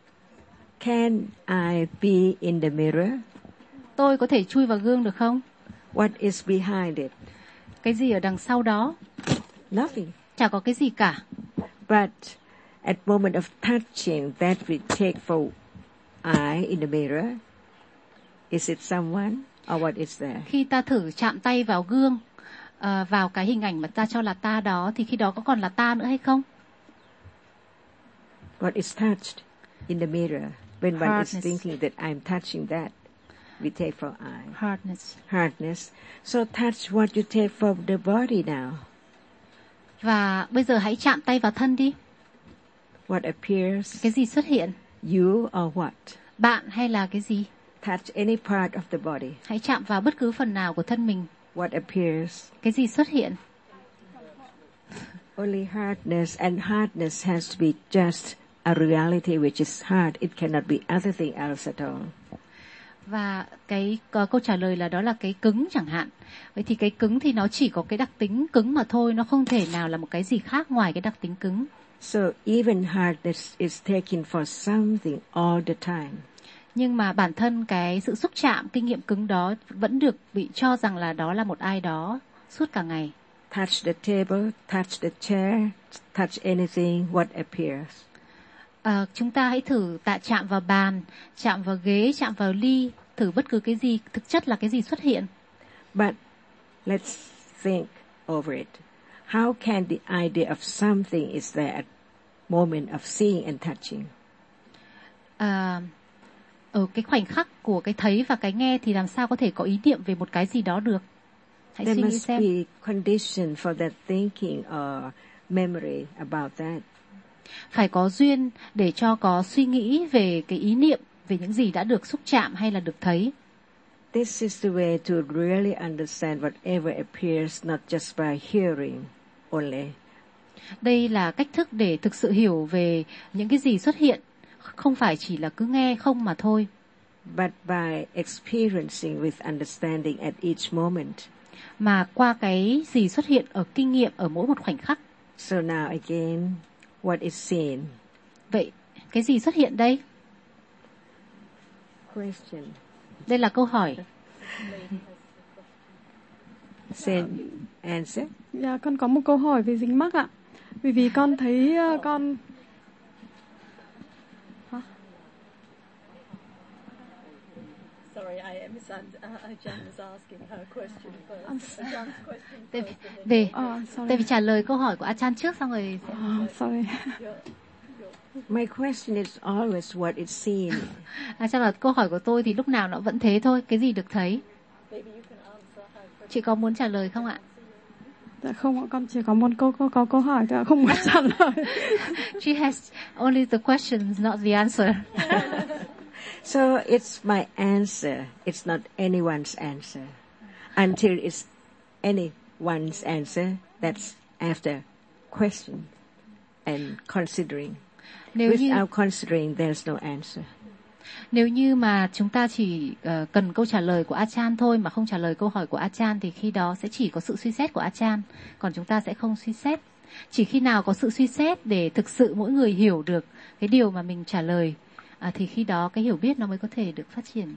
Can I be in the mirror? Tôi có thể chui vào gương được không? What is behind it? Cái gì ở đằng sau đó? Nothing. Chả có cái gì cả. But at moment of touching that we take for I in the mirror, is it someone or what is there? Khi ta thử chạm tay vào gương, vào cái hình ảnh mà ta cho là ta đó, thì khi đó có còn là ta nữa hay không? What is touched in the mirror when one is Hardness. thinking that I'm touching that? We take for I. Hardness. Hardness. So touch what you take from the body now. Và bây giờ hãy chạm tay vào thân đi. What appears? Cái gì xuất hiện? You or what? Bạn hay là cái gì? Touch any part of the body. Hãy chạm vào bất cứ phần nào của thân mình. What appears? Cái gì xuất hiện? Only hardness, and hardness has to be just a reality which is hard. It cannot be other thing else at all. Và cái câu trả lời là đó là cái cứng chẳng hạn. Vậy thì cái cứng thì nó chỉ có cái đặc tính cứng mà thôi, nó không thể nào là một cái gì khác ngoài cái đặc tính cứng. So even hardness is taken for something all the time. Nhưng mà bản thân cái sự xúc chạm, kinh nghiệm cứng đó vẫn được bị cho rằng là đó là một ai đó suốt cả ngày. Touch the table, touch the chair, touch anything, what appears. Chúng ta hãy thử chạm vào bàn, chạm vào ghế, chạm vào ly, thử bất cứ cái gì, thực chất là cái gì xuất hiện. But let's think over it. How can the idea of something is there at moment of seeing and touching? Ở cái khoảnh khắc của cái thấy và cái nghe thì làm sao có thể có ý niệm về một cái gì đó được? Hãy There suy nghĩ must xem. be condition for that thinking or memory about that. Phải có duyên để cho có suy nghĩ về cái ý niệm, về những gì đã được xúc chạm hay là được thấy. This is the way to really understand whatever appears, not just by hearing only. Đây là cách thức để thực sự hiểu về những cái gì xuất hiện, không phải chỉ là cứ nghe không mà thôi. But by experiencing with understanding at each moment. Mà qua cái gì xuất hiện ở kinh nghiệm ở mỗi một khoảnh khắc. So now again, what is seen? Vậy cái gì xuất hiện đây? Question. Đây là câu hỏi. Same answer. Dạ, con có một câu hỏi về dính mắc ạ. Vì con thấy con... Sorry, I misunderstood. Ajahn was asking her question first. Ajah's question Tại vì trả lời câu hỏi của Ajahn trước xong rồi sẽ... sorry. My question is always what is seen. Chắc là câu hỏi của tôi thì lúc nào nó vẫn thế thôi, cái gì được thấy. Chị có muốn trả lời không ạ? Dạ không, con chỉ có một câu hỏi thôi, không muốn trả lời. She has only the questions, not the answer. So it's my answer. It's not anyone's answer. Until it's anyone's answer, that's after question and considering. Without considering, there's no answer. Nếu như mà chúng ta chỉ cần câu trả lời của Ajahn thôi mà không trả lời câu hỏi của Ajahn thì khi đó sẽ chỉ có sự suy xét của Ajahn, còn chúng ta sẽ không suy xét. Chỉ khi nào có sự suy xét để thực sự mỗi người hiểu được cái điều mà mình trả lời thì khi đó cái hiểu biết nó mới có thể được phát triển.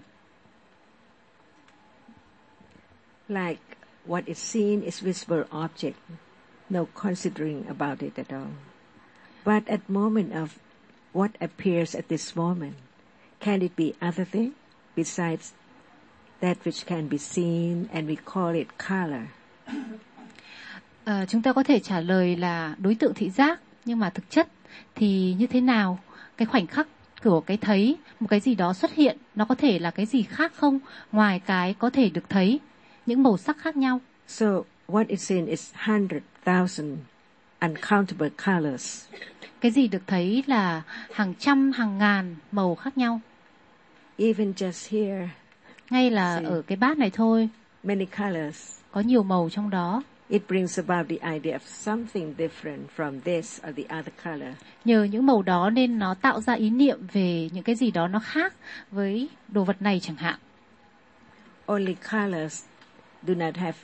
Like what is seen is visible object, no considering about it at all. But at moment of what appears at this moment, can it be other thing besides that which can be seen and we call it color? Chúng ta có thể trả lời là đối tượng thị giác, nhưng mà thực chất thì như thế nào? Cái khoảnh khắc của cái thấy, một cái gì đó xuất hiện, nó có thể là cái gì khác không? Ngoài cái có thể được thấy, những màu sắc khác nhau. So what is seen is 100,000 uncountable colors. Cái gì được thấy là hàng trăm, hàng ngàn màu khác nhau. Even just here. Ngay là ở cái bát này thôi. Many colors. Có nhiều màu trong đó. It brings about the idea of something different from this or the other color. Nhờ những màu đó nên nó tạo ra ý niệm về những cái gì đó nó khác với đồ vật này chẳng hạn. Only colors do not have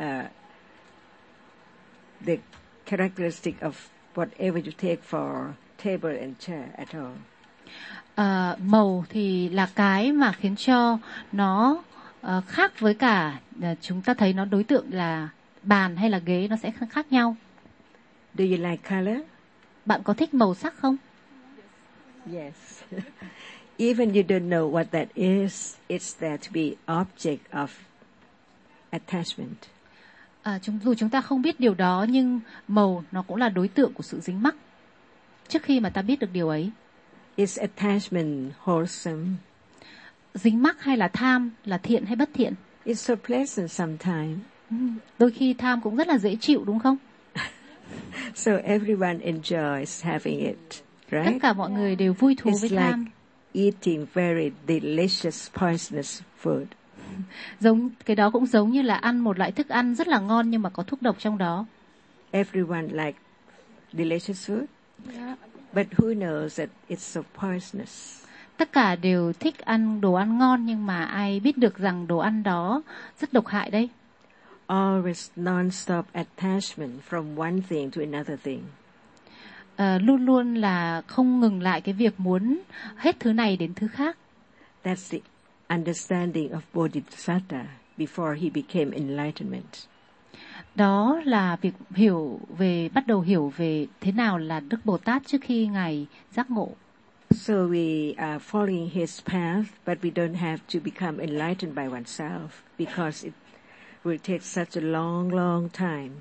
the characteristic of whatever you take for table and chair at all. Màu thì là cái mà khiến cho nó khác với cả chúng ta thấy nó đối tượng là bàn hay là ghế, nó sẽ khác nhau. Do you like color? Bạn có thích màu sắc không? Yes. Even you don't know what that is, it's there to be object of attachment. Dù chúng ta không biết điều đó, nhưng màu nó cũng là đối tượng của sự dính mắc. Trước khi mà ta biết được điều ấy. Is attachment wholesome? Dính mắc hay là tham là thiện hay bất thiện? It's so pleasant sometimes. Đôi khi tham cũng rất là dễ chịu, đúng không? So everyone enjoys having it, right? Tất cả mọi người đều vui thú với It's tham. like eating very delicious poisonous food. Cái đó cũng giống như là ăn một loại thức ăn rất là ngon nhưng mà có thuốc độc trong đó. Everyone like delicious food, but who knows that it's so poisonous? Tất cả đều thích ăn đồ ăn ngon, nhưng mà ai biết được rằng đồ ăn đó rất độc hại đấy. Always non-stop attachment from one thing to another thing. Luôn luôn là không ngừng lại cái việc muốn hết thứ này đến thứ khác. That's the understanding of Bodhisattva before he became enlightenment. Đó là việc bắt đầu hiểu về thế nào là Đức Bồ Tát trước khi Ngài giác ngộ. So we are following his path, but we don't have to become enlightened by oneself because it will take such a long, long time.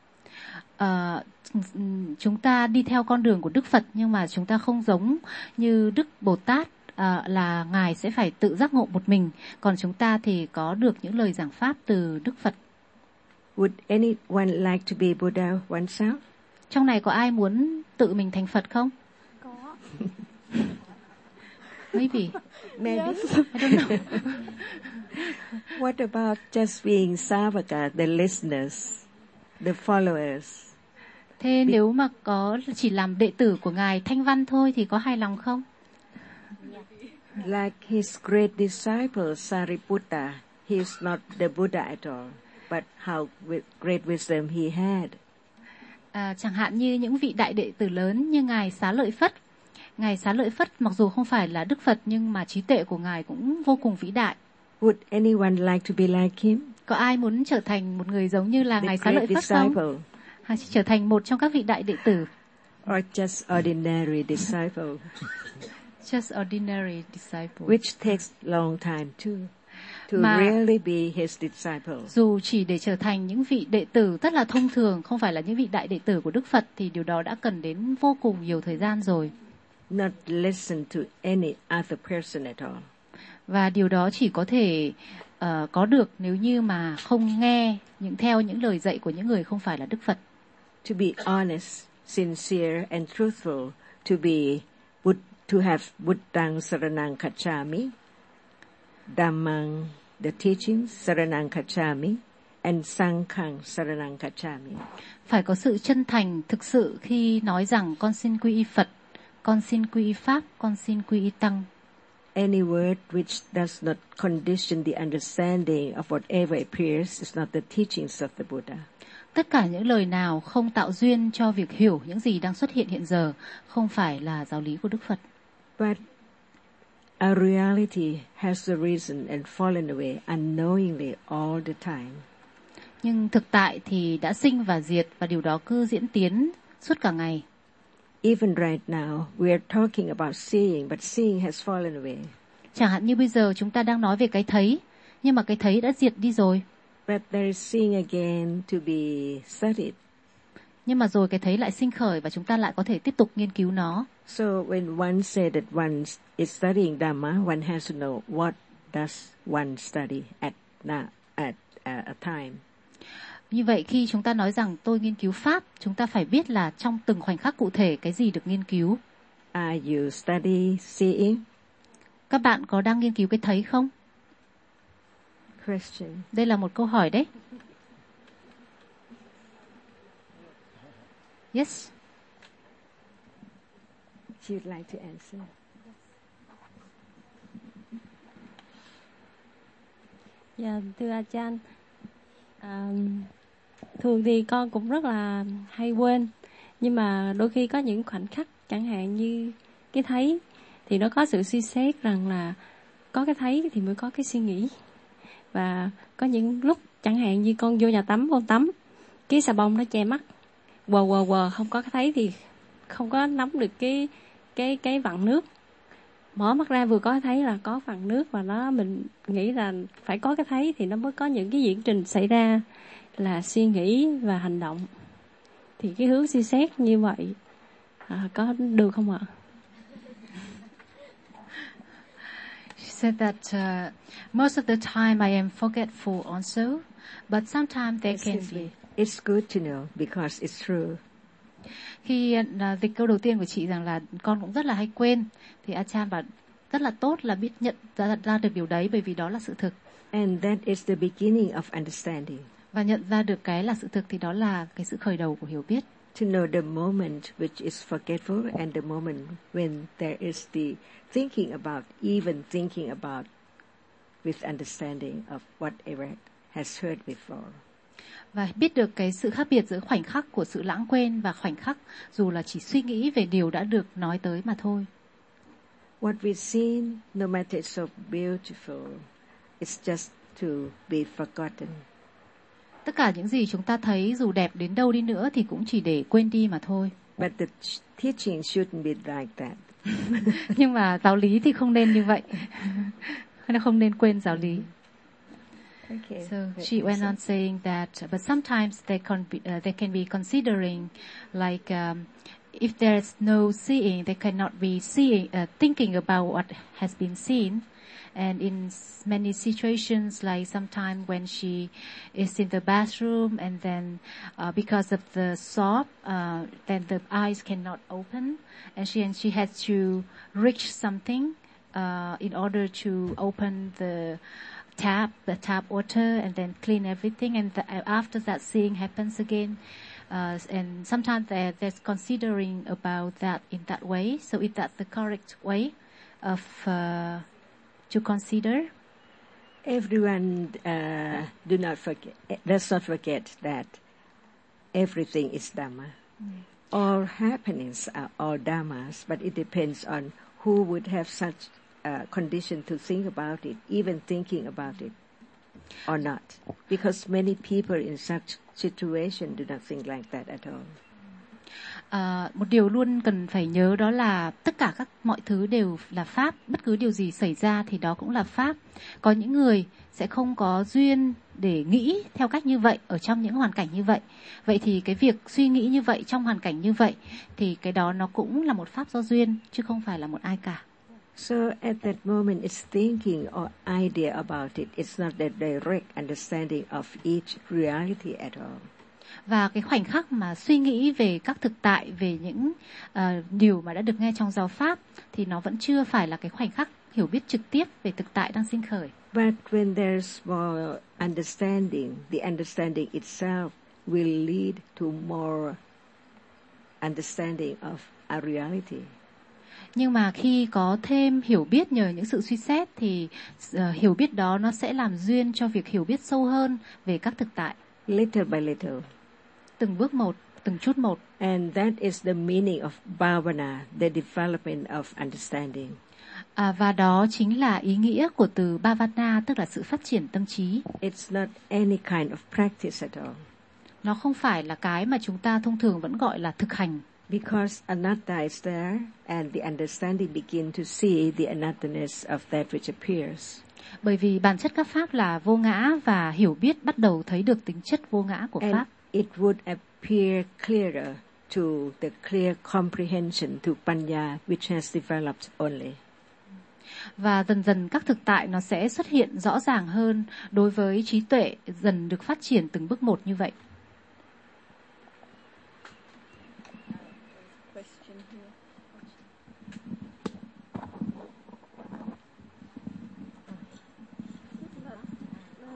Chúng ta đi theo con đường của Đức Phật, nhưng mà chúng ta không giống như Đức Bồ Tát là Ngài sẽ phải tự giác ngộ một mình, còn chúng ta thì có được những lời giảng pháp từ Đức Phật. Would anyone like to be Buddha oneself? Trong này có ai muốn tự mình thành Phật không? Có. Maybe. Maybe. Yes. I don't know. What about just being Savaka, the listeners, the followers? Thế nếu mà chỉ làm đệ tử của Ngài Thanh Văn thôi thì có hài lòng không? Like his great disciple Sariputta, he is not the Buddha at all, but how great wisdom he had. Chẳng hạn như những vị đại đệ tử lớn như Ngài Xá Lợi Phất. Ngài Xá Lợi Phất mặc dù không phải là Đức Phật, nhưng mà trí tuệ của Ngài cũng vô cùng vĩ đại. Would anyone like to be like him? Có ai muốn trở thành một người giống như là The Ngài Xá Lợi great Phất không? disciple, Hay trở thành một trong các vị đại đệ tử? or just ordinary disciple, Just ordinary disciple. which takes long time too, to Mà- really be his disciple. Dù chỉ để trở thành những vị đệ tử rất là thông thường, không phải là những vị đại đệ tử của Đức Phật, thì điều đó đã cần đến vô cùng nhiều thời gian rồi. Not listen to any other person at all. Và điều đó chỉ có thể có được nếu như mà không nghe theo những lời dạy của những người không phải là Đức Phật. To be honest, sincere, and truthful, to have Buddhang Saranang Kachami, Dhammang, the teachings, Saranang Kachami, and Sanghang Saranang Kachami. Phải có sự chân thành thực sự khi nói rằng con xin quy y Phật, con xin quy y Pháp, con xin quy y Tăng. Any word which does not condition the understanding of whatever appears is not the teachings of the Buddha. Tất cả những lời nào không tạo duyên cho việc hiểu những gì đang xuất hiện giờ không phải là giáo lý của Đức Phật. But our reality has arisen and fallen away unknowingly all the time. Nhưng thực tại thì đã sinh và diệt, và điều đó cứ diễn tiến suốt cả ngày. Even right now, we are talking about seeing, but seeing has fallen away. Chẳng hạn như bây giờ chúng ta đang nói về cái thấy, nhưng mà cái thấy đã diệt đi rồi. But there is seeing again to be studied. Nhưng mà rồi cái thấy lại sinh khởi và chúng ta lại có thể tiếp tục nghiên cứu nó. So when one said that one is studying Dhamma, one has to know what does one study at a time. Như vậy khi chúng ta nói rằng tôi nghiên cứu Pháp, chúng ta phải biết là trong từng khoảnh khắc cụ thể cái gì được nghiên cứu. Are you study seeing? Các bạn có đang nghiên cứu cái thấy không? Question. Đây là một câu hỏi đấy. Yes. She would like to answer. Dạ, thưa A Chan, thường thì con cũng rất là hay quên, nhưng mà đôi khi có những khoảnh khắc chẳng hạn như cái thấy thì nó có sự suy xét rằng là có cái thấy thì mới có cái suy nghĩ. Và có những lúc chẳng hạn như con vô nhà tắm, con tắm cái xà bông nó che mắt, quờ không có cái thấy thì không có nắm được cái vặn nước. Mở mắt ra vừa có cái thấy là có vặn nước, và mình nghĩ là phải có cái thấy thì nó mới có những cái diễn trình xảy ra là suy nghĩ và hành động. Thì cái hướng suy xét như vậy có được không ạ? She said that most of the time I am forgetful also, but sometimes there can be. It's good to know because it's true. Khi dịch câu đầu tiên của chị rằng là con cũng rất là hay quên, thì Achan bảo rất là tốt là biết nhận ra được điều đấy, bởi vì đó là sự thực. And that is the beginning of understanding. Và nhận ra được cái là sự thực thì đó là cái sự khởi đầu của hiểu biết. To know the moment which is forgetful and the moment when there is the thinking about, even thinking about with understanding of whatever has heard before. Và biết được cái sự khác biệt giữa khoảnh khắc của sự lãng quên và khoảnh khắc dù là chỉ suy nghĩ về điều đã được nói tới mà thôi. What we've seen, no matter it's so beautiful, it's just to be forgotten. Tất cả những gì chúng ta thấy dù đẹp đến đâu đi nữa thì cũng chỉ để quên đi mà thôi. But the teaching shouldn't be like that. Nhưng mà giáo lý thì không nên như vậy. Nó không nên quên giáo lý. Okay. So she went on saying that, but sometimes they can be considering like if there's no seeing, they cannot be thinking about what has been seen. And in many situations, like sometimes when she is in the bathroom and then because of the sob, then the eyes cannot open, and she has to reach something in order to open the tap water and then clean everything, and after that seeing happens again. And sometimes there's considering about that in that way. So is that the correct way of to consider? Everyone does not forget that everything is Dhamma. All happenings are all Dhammas, but it depends on who would have such condition to think about it, even thinking about it, or not. Because many people in such situation do not think like that at all. Một điều luôn cần phải nhớ đó là tất cả mọi thứ đều là pháp, bất cứ điều gì xảy ra thì đó cũng là pháp. Có những người sẽ không có duyên để nghĩ theo cách như vậy ở trong những hoàn cảnh như vậy. Vậy thì cái việc suy nghĩ như vậy trong hoàn cảnh như vậy thì cái đó nó cũng là một pháp do duyên chứ không phải là một ai cả. So at that moment it's thinking or idea about it. It's not the direct understanding of each reality at all. Và cái khoảnh khắc mà suy nghĩ về các thực tại, về những điều mà đã được nghe trong giáo pháp thì nó vẫn chưa phải là cái khoảnh khắc hiểu biết trực tiếp về thực tại đang sinh khởi. But when there's more understanding, the understanding itself will lead to more understanding of a reality. Nhưng mà khi có thêm hiểu biết nhờ những sự suy xét thì hiểu biết đó nó sẽ làm duyên cho việc hiểu biết sâu hơn về các thực tại. Little by little. Từng bước một, từng chút một. And that is the meaning of bhavana, the development of understanding. Và đó chính là ý nghĩa của từ bhavana, tức là sự phát triển tâm trí. It's not any kind of practice at all. Nó không phải là cái mà chúng ta thông thường vẫn gọi là thực hành. Because anatta is there and the understanding begin to see the anatta-ness of that which appears. Bởi vì bản chất các pháp là vô ngã và hiểu biết bắt đầu thấy được tính chất vô ngã của pháp. It would appear clearer to the clear comprehension to panya which has developed only. Và dần dần các thực tại nó sẽ xuất hiện rõ ràng hơn đối với trí tuệ dần được phát triển từng bước một như vậy.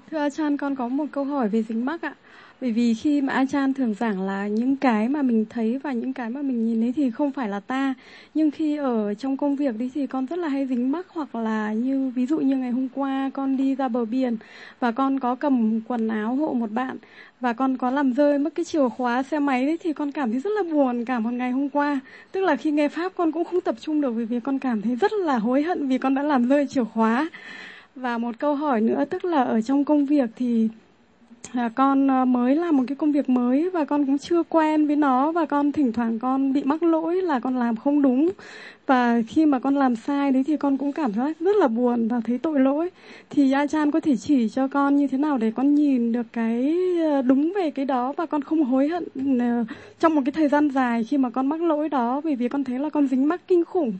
Thưa Achan, con có một câu hỏi về dính mắc ạ. Bởi vì khi mà Achan thường giảng là những cái mà mình thấy và những cái mà mình nhìn thấy thì không phải là ta. Nhưng khi ở trong công việc đi thì con rất là hay dính mắc, hoặc là như ví dụ như ngày hôm qua con đi ra bờ biển và con có cầm quần áo hộ một bạn và con có làm rơi mất cái chìa khóa xe máy đấy, thì con cảm thấy rất là buồn cả một ngày hôm qua. Tức là khi nghe Pháp con cũng không tập trung được, bởi vì con cảm thấy rất là hối hận vì con đã làm rơi chìa khóa. Và một câu hỏi nữa, tức là ở trong công việc thì con mới làm một cái công việc mới và con cũng chưa quen với nó, và con thỉnh thoảng con bị mắc lỗi là con làm không đúng, và khi mà con làm sai đấy thì con cũng cảm giác rất là buồn và thấy tội lỗi. Thì Achan có thể chỉ cho con như thế nào để con nhìn được cái đúng về cái đó và con không hối hận trong một cái thời gian dài khi mà con mắc lỗi đó, bởi vì con thấy là con dính mắc kinh khủng.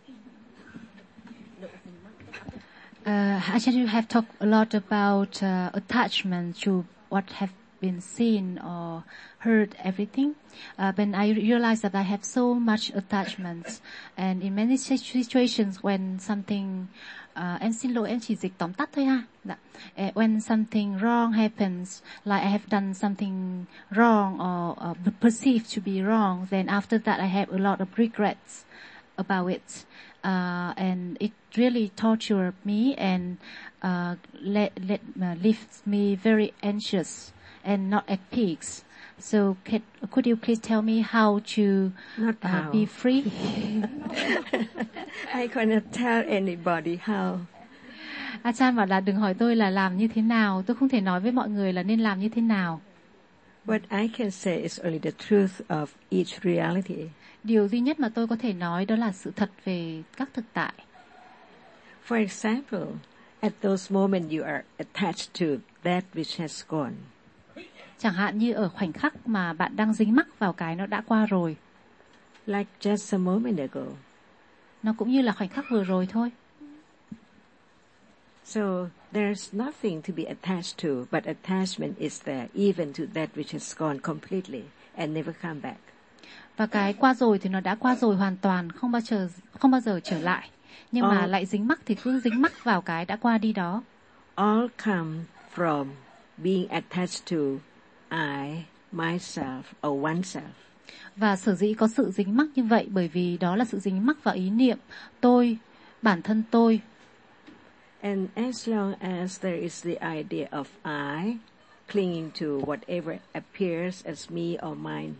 Actually, you have talked a lot about attachment to what have been seen or heard, everything. But I realized that I have so much attachments, and in many situations when something, em xin lỗi, em chỉ dịch tóm tắt thôi ha. When something wrong happens, like I have done something wrong or perceived to be wrong, then after that I have a lot of regrets about it. And it really tortured me and leaves me very anxious and not at peace. So could you please tell me how to be free? I cannot tell anybody how. Achan bảo là đừng hỏi tôi là làm như thế nào, tôi không thể nói với mọi người là nên làm như thế nào. What I can say is only the truth of each reality. Điều duy nhất mà tôi có thể nói đó là sự thật về các thực tại. For example, at those moments you are attached to that which has gone. Chẳng hạn như ở khoảnh khắc mà bạn đang dính mắc vào cái nó đã qua rồi. Like just a moment ago. Nó cũng như là khoảnh khắc vừa rồi thôi. So there's nothing to be attached to, but attachment is there, even to that which has gone completely and never come back. Và cái qua rồi thì nó đã qua rồi hoàn toàn, không bao giờ trở lại. Nhưng mà lại dính mắc thì cứ dính mắc vào cái đã qua đi đó. All come from being attached to I, myself, or oneself. Và sở dĩ có sự dính mắc như vậy bởi vì đó là sự dính mắc vào ý niệm tôi, bản thân tôi. And as long as there is the idea of I clinging to whatever appears as me or mine,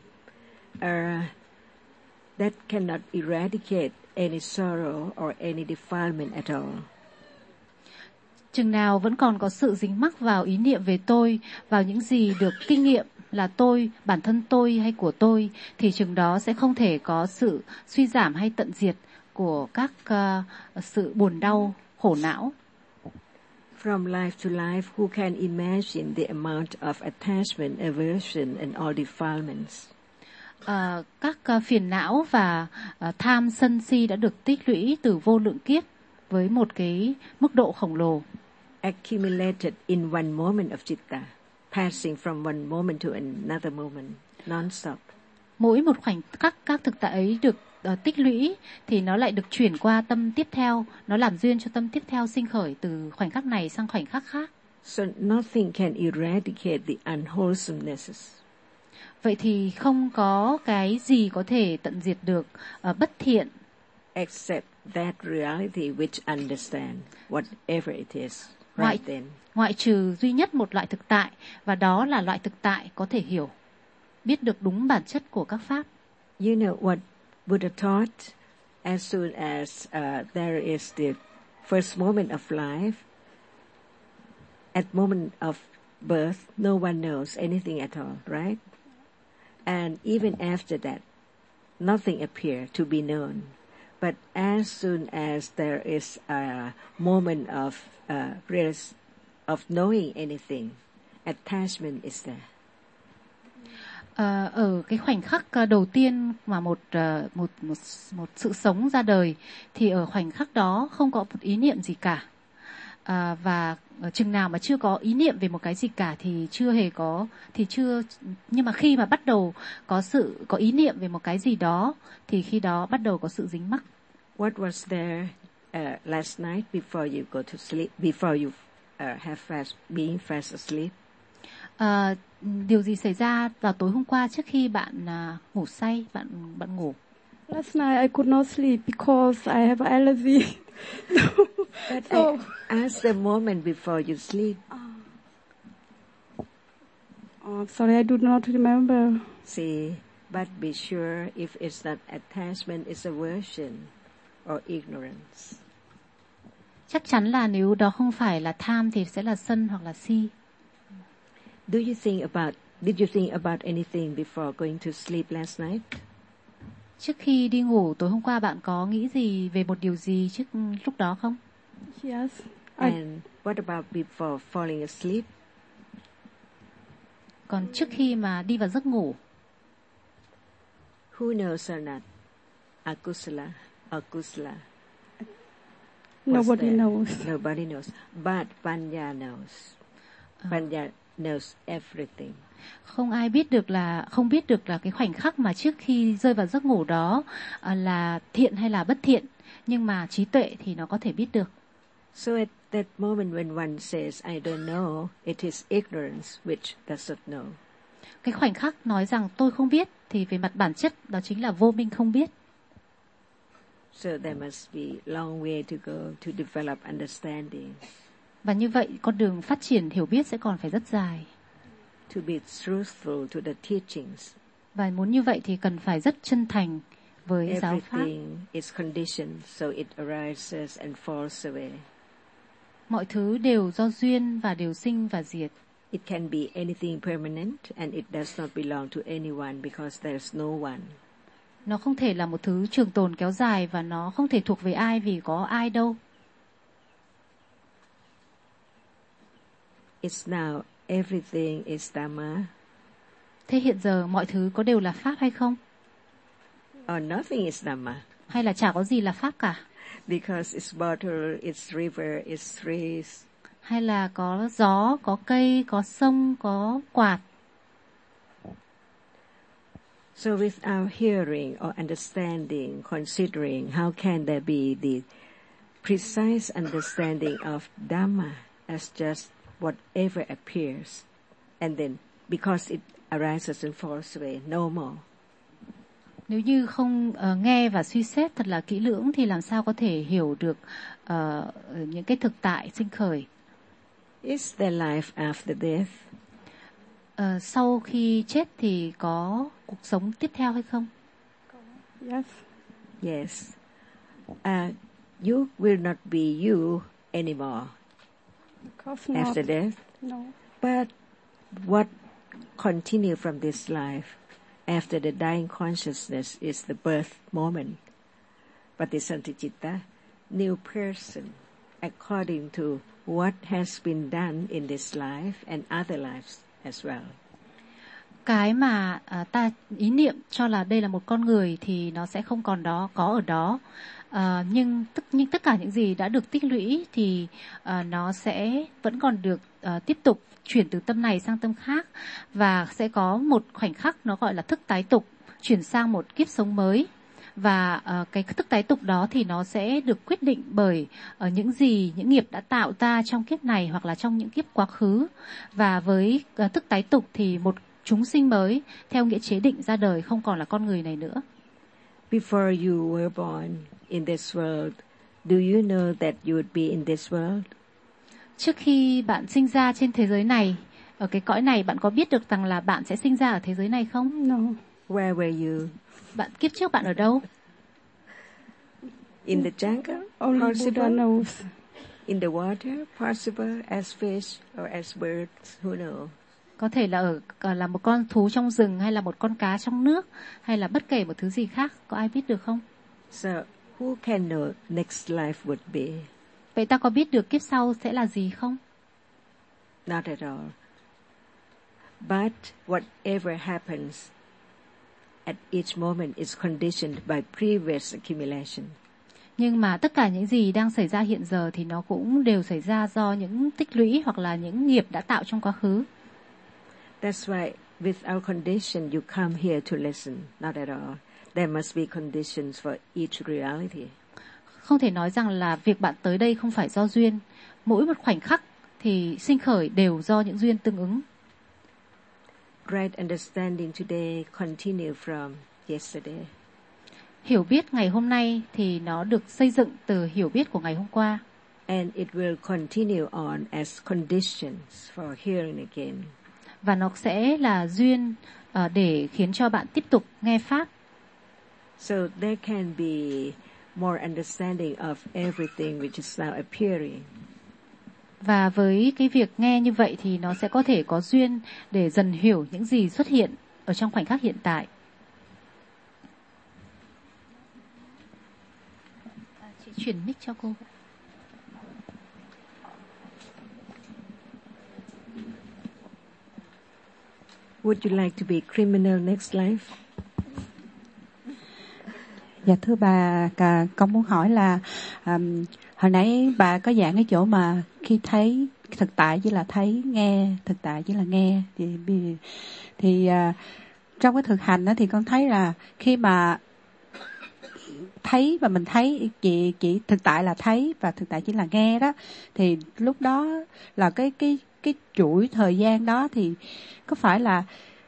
that cannot eradicate any sorrow or any defilement at all. Chừng nào vẫn còn có sự dính mắc vào ý niệm về tôi, vào những gì được kinh nghiệm là tôi, bản thân tôi hay của tôi, thì chừng đó sẽ không thể có sự suy giảm hay tận diệt của các sự buồn đau, khổ não. From life to life, who can imagine the amount of attachment, aversion and all defilements? Các phiền não và tham sân si đã được tích lũy từ vô lượng kiếp với một cái mức độ khổng lồ. Accumulated in one moment of citta, passing from one moment to another moment, non-stop. Mỗi một khoảnh khắc các thực tại ấy được tích lũy thì nó lại được chuyển qua tâm tiếp theo, nó làm duyên cho tâm tiếp theo sinh khởi từ khoảnh khắc này sang khoảnh khắc khác. So nothing can eradicate the unwholesomenesses. Vậy thì không có cái gì có thể tận diệt được bất thiện, except that reality which understand whatever it is right then. Ngoại trừ duy nhất một loại thực tại, và đó là loại thực tại có thể hiểu, biết được đúng bản chất của các pháp. You know what Buddha taught? As soon as there is the first moment of life, at moment of birth, no one knows anything at all, right? And even after that, nothing appears to be known. But as soon as there is a moment of knowing anything, attachment is there. Ở cái khoảnh khắc đầu tiên mà một sự sống ra đời thì ở khoảnh khắc đó không có một ý niệm gì cả. Và chừng nào mà chưa có ý niệm về một cái gì cả thì nhưng mà khi mà bắt đầu có ý niệm về một cái gì đó thì khi đó bắt đầu có sự dính mắc. What was there last night before you go to sleep, before you being fast asleep? Điều gì xảy ra vào tối hôm qua trước khi bạn ngủ say, bạn ngủ? Last night I could not sleep because I have allergy. But so, ask the moment before you sleep. Sorry, I do not remember. See, but be sure if it's not attachment, it's aversion or ignorance. Chắc chắn là nếu đó không phải là tham thì sẽ là sân hoặc là si. Did you think about anything before going to sleep last night? Trước khi đi ngủ tối hôm qua bạn có nghĩ gì về một điều gì trước lúc đó không? Yes. And what about before falling asleep? Còn trước khi mà đi vào giấc ngủ? Who knows or not? Akusala, akusala. Nobody knows. Nobody knows. But Panya knows. Panya knows everything. Không biết được là cái khoảnh khắc mà trước khi rơi vào giấc ngủ đó là thiện hay là bất thiện, nhưng mà trí tuệ thì nó có thể biết được. So at that moment when one says I don't know, it is ignorance which does not know. Cái khoảnh khắc nói rằng tôi không biết thì về mặt bản chất đó chính là vô minh không biết. So there must be long way to go to develop understanding. Và như vậy con đường phát triển hiểu biết sẽ còn phải rất dài. To be truthful to the teachings. Và muốn như vậy thì cần phải rất chân thành với giáo pháp. Everything is conditioned, so it arises and falls away. Mọi thứ đều do duyên và đều sinh và diệt. It can be anything permanent and it does not belong to anyone because there's no one. Nó không thể là một thứ trường tồn kéo dài và nó không thể thuộc về ai vì có ai đâu. It's now everything is Dhamma. Thế hiện giờ mọi thứ có đều là pháp hay không? Or nothing is Dhamma. Hay là chả có gì là pháp cả? Because it's water, it's river, it's trees. Hay là có gió, có cây, có sông, có quạt. So without hearing or understanding, considering, how can there be the precise understanding of Dhamma as just whatever appears? And then, because it arises and falls away, no more. Nếu như không nghe và suy xét thật là kỹ lưỡng thì làm sao có thể hiểu được những cái thực tại sinh khởi? Is there life after death? Sau khi chết thì có cuộc sống tiếp theo hay không? Yes. Yes. You will not be you anymore after death. No. But what continue from this life after the dying consciousness is the birth moment. Patisantichitta, new person, according to what has been done in this life and other lives as well. Cái mà ta ý niệm cho là đây là một con người thì nó sẽ không còn có ở đó. Nhưng tất cả những gì đã được tích lũy thì nó sẽ vẫn còn được tiếp tục chuyển từ tâm này sang tâm khác, và sẽ có một khoảnh khắc nó gọi là thức tái tục, chuyển sang một kiếp sống mới. Và cái thức tái tục đó thì nó sẽ được quyết định bởi những nghiệp đã tạo ta trong kiếp này hoặc là trong những kiếp quá khứ. Và với thức tái tục thì một chúng sinh mới theo nghĩa chế định ra đời không còn là con người này nữa. Before you were born in this world, do you know that you would be in this world? Trước khi bạn sinh ra trên thế giới này, ở cái cõi này, bạn có biết được rằng là bạn sẽ sinh ra ở thế giới này không? No. Where were you? Kiếp trước bạn ở đâu? In the jungle? Only Possible? Buddha knows. In the water? Possible? As fish or as birds? Who knows? Có thể là là một con thú trong rừng, hay là một con cá trong nước, hay là bất kể một thứ gì khác. Có ai biết được không? So, who can know next life would be? Vậy ta có biết được kiếp sau sẽ là gì không? Not at all. But whatever happens at each moment is conditioned by previous accumulation. Nhưng mà tất cả những gì đang xảy ra hiện giờ thì nó cũng đều xảy ra do những tích lũy hoặc là những nghiệp đã tạo trong quá khứ. That's why without condition you come here to listen. Not at all. There must be conditions for each reality. Không thể nói rằng là việc bạn tới đây không phải do duyên. Mỗi một khoảnh khắc thì sinh khởi đều do những duyên tương ứng. Right understanding today continue from yesterday. Hiểu biết ngày hôm nay thì nó được xây dựng từ hiểu biết của ngày hôm qua. And it will continue on as conditions for hearing again. Và nó sẽ là duyên để khiến cho bạn tiếp tục nghe Pháp. So there can be more understanding of everything which is now appearing. Và với cái việc nghe như vậy thì nó sẽ có thể có duyên để dần hiểu những gì xuất hiện ở trong khoảnh khắc hiện tại. Chị chuyển mic cho cô. Would you like to be criminal next life? Dạ thưa bà, con muốn hỏi là hồi nãy bà có giảng cái chỗ mà khi thấy thực tại với là thấy, nghe thực tại với là nghe thì trong cái thực hành đó thì con thấy là khi mà thấy và mình thấy chỉ thực tại là thấy và thực tại chỉ là nghe đó, thì lúc đó là cái chuỗi thời gian đó thì có phải là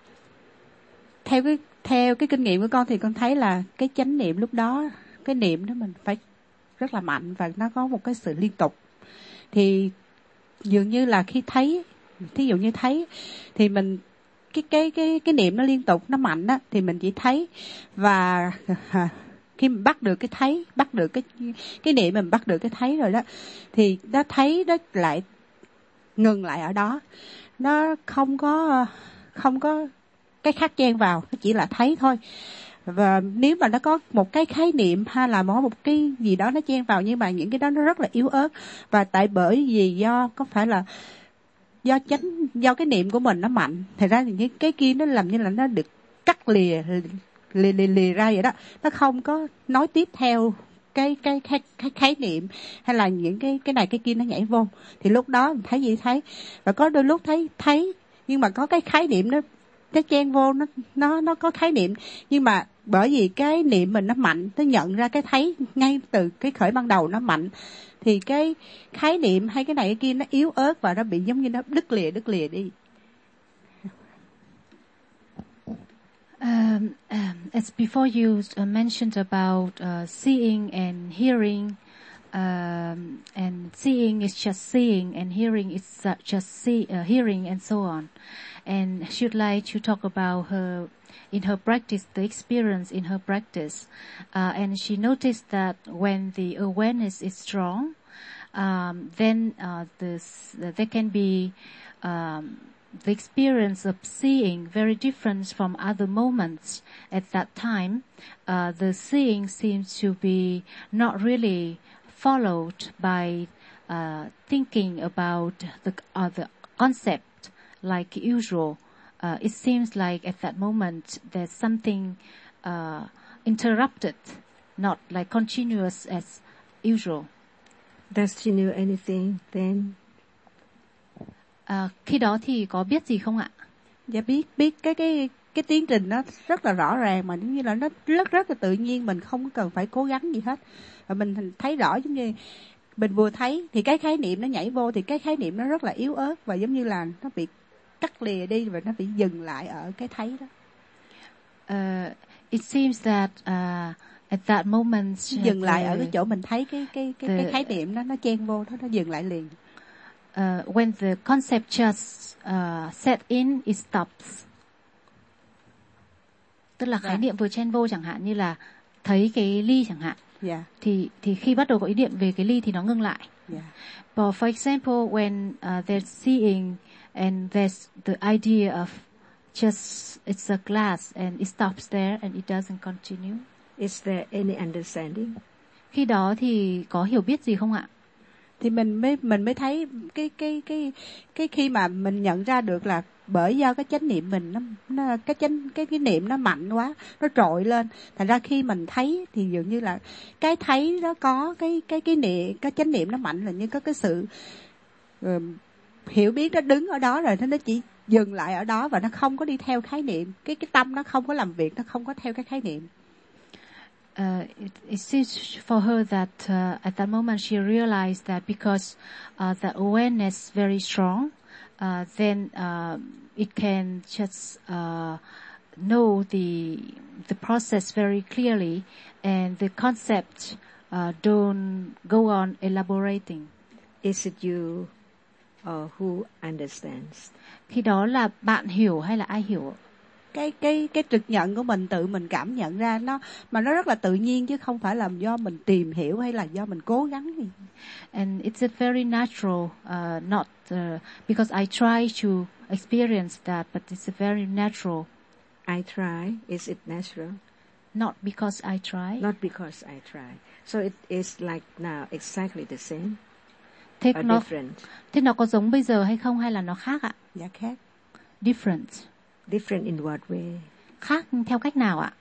theo cái kinh nghiệm của con thì con thấy là cái chánh niệm lúc đó, cái niệm đó mình phải rất là mạnh và nó có một cái sự liên tục. Thì dường như là khi thấy, thí dụ như thấy thì mình cái niệm nó liên tục, nó mạnh á, thì mình chỉ thấy. Và khi mình bắt được cái thấy, bắt được cái niệm, mình bắt được cái thấy rồi đó, thì nó thấy nó lại ngừng lại ở đó, nó không có cái khác chen vào, nó chỉ là thấy thôi. Và nếu mà nó có một cái khái niệm hay là một cái gì đó nó chen vào, nhưng mà những cái đó nó rất là yếu ớt. Và tại bởi vì do có phải là do cái niệm của mình nó mạnh, thì ra những cái kia nó làm như là nó được cắt lìa ra vậy đó, nó không có nói tiếp theo cái khái niệm hay là những cái này cái kia nó nhảy vô. Thì lúc đó mình thấy gì thấy. Và có đôi lúc thấy nhưng mà có cái khái niệm nó chen vô, nó có khái niệm, nhưng mà bởi vì cái niệm mình nó mạnh, nó nhận ra cái thấy ngay từ cái khởi ban đầu nó mạnh, thì cái khái niệm hay cái này cái kia nó yếu ớt và nó bị giống như nó đứt lìa đi. As before you mentioned about seeing and hearing, and seeing is just seeing and hearing is just hearing and so on. And she'd like to talk about in her practice, the experience in her practice. And she noticed that when the awareness is strong, then there can be the experience of seeing very different from other moments. At that time, the seeing seems to be not really followed by thinking about the concept like usual. It seems like at that moment there's something interrupted, not like continuous as usual. Does she know anything then? Khi đó thì có biết gì không ạ? Dạ biết cái tiến trình nó rất là rõ ràng, mà giống như là nó rất là tự nhiên, mình không cần phải cố gắng gì hết. Và mình thấy rõ, giống như mình vừa thấy thì cái khái niệm nó nhảy vô, thì cái khái niệm nó rất là yếu ớt và giống như là nó bị cắt lìa đi và nó bị dừng lại ở cái thấy đó. It seems that at that moment dừng lại ở cái chỗ mình thấy cái khái niệm nó chen vô đó, nó dừng lại liền. When the concept just set in, it stops. Tức là khái niệm vừa chen vô, chẳng hạn như là thấy cái ly chẳng hạn. Yeah. Thì khi bắt đầu có ý niệm về cái ly thì nó ngưng lại. Yeah. But for example, when there's seeing and there's the idea of just it's a glass and it stops there and it doesn't continue. Is there any understanding? Khi đó thì có hiểu biết gì không ạ? Thì mình mới thấy cái khi mà mình nhận ra được là bởi do cái chánh niệm mình nó cái niệm nó mạnh quá, nó trội lên, thành ra khi mình thấy thì dường như là cái thấy nó có cái niệm, cái chánh niệm nó mạnh, là như có cái sự hiểu biết nó đứng ở đó rồi, nó chỉ dừng lại ở đó và nó không có đi theo khái niệm, cái tâm nó không có làm việc, nó không có theo cái khái niệm. It seems for her that at that moment she realized that because the awareness is very strong, then it can just know the process very clearly, and the concept don't go on elaborating. Is it you or who understands? Khi đó là bạn hiểu hay là ai hiểu? Cái trực nhận của mình tự mình cảm nhận ra nó, mà nó rất là tự nhiên chứ không phải là do mình tìm hiểu hay là do mình cố gắng gì. And it's a very natural, not because I try to experience that, but it's a very natural. I try. Is it natural? Not because I try. Not because I try. So it is like now exactly the same Thế or nó, different? thế nó có giống bây giờ hay không hay là nó khác ạ? Dạ khác. Different. Different in what way? Khác theo cách nào ạ?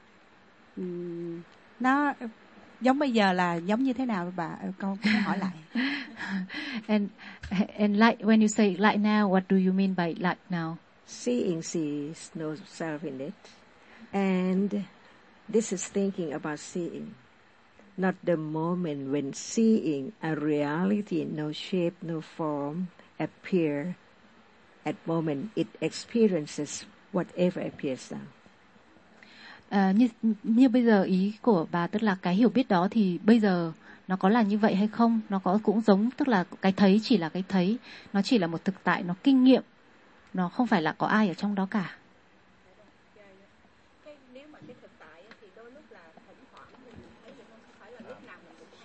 Nó giống bây giờ là giống như thế nào bà? Con hỏi lại. And like when you say like now, what do you mean by like now? Seeing sees no self in it. And this is thinking about seeing. Not the moment when seeing a reality, no shape, no form, appear. At moment it experiences whatever appears now. Như bây giờ ý của bà tức là cái hiểu biết đó thì bây giờ nó có là như vậy hay không? Nó có cũng giống, tức là cái thấy chỉ là cái thấy, nó chỉ là một thực tại, nó kinh nghiệm, nó không phải là có ai ở trong đó cả. Nếu mà cái thực tại thì đôi lúc là thỉnh thoảng mình thấy được, không phải là lúc nào mình cũng thấy.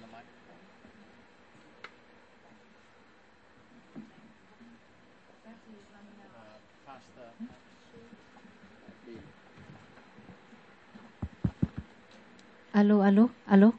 Alo.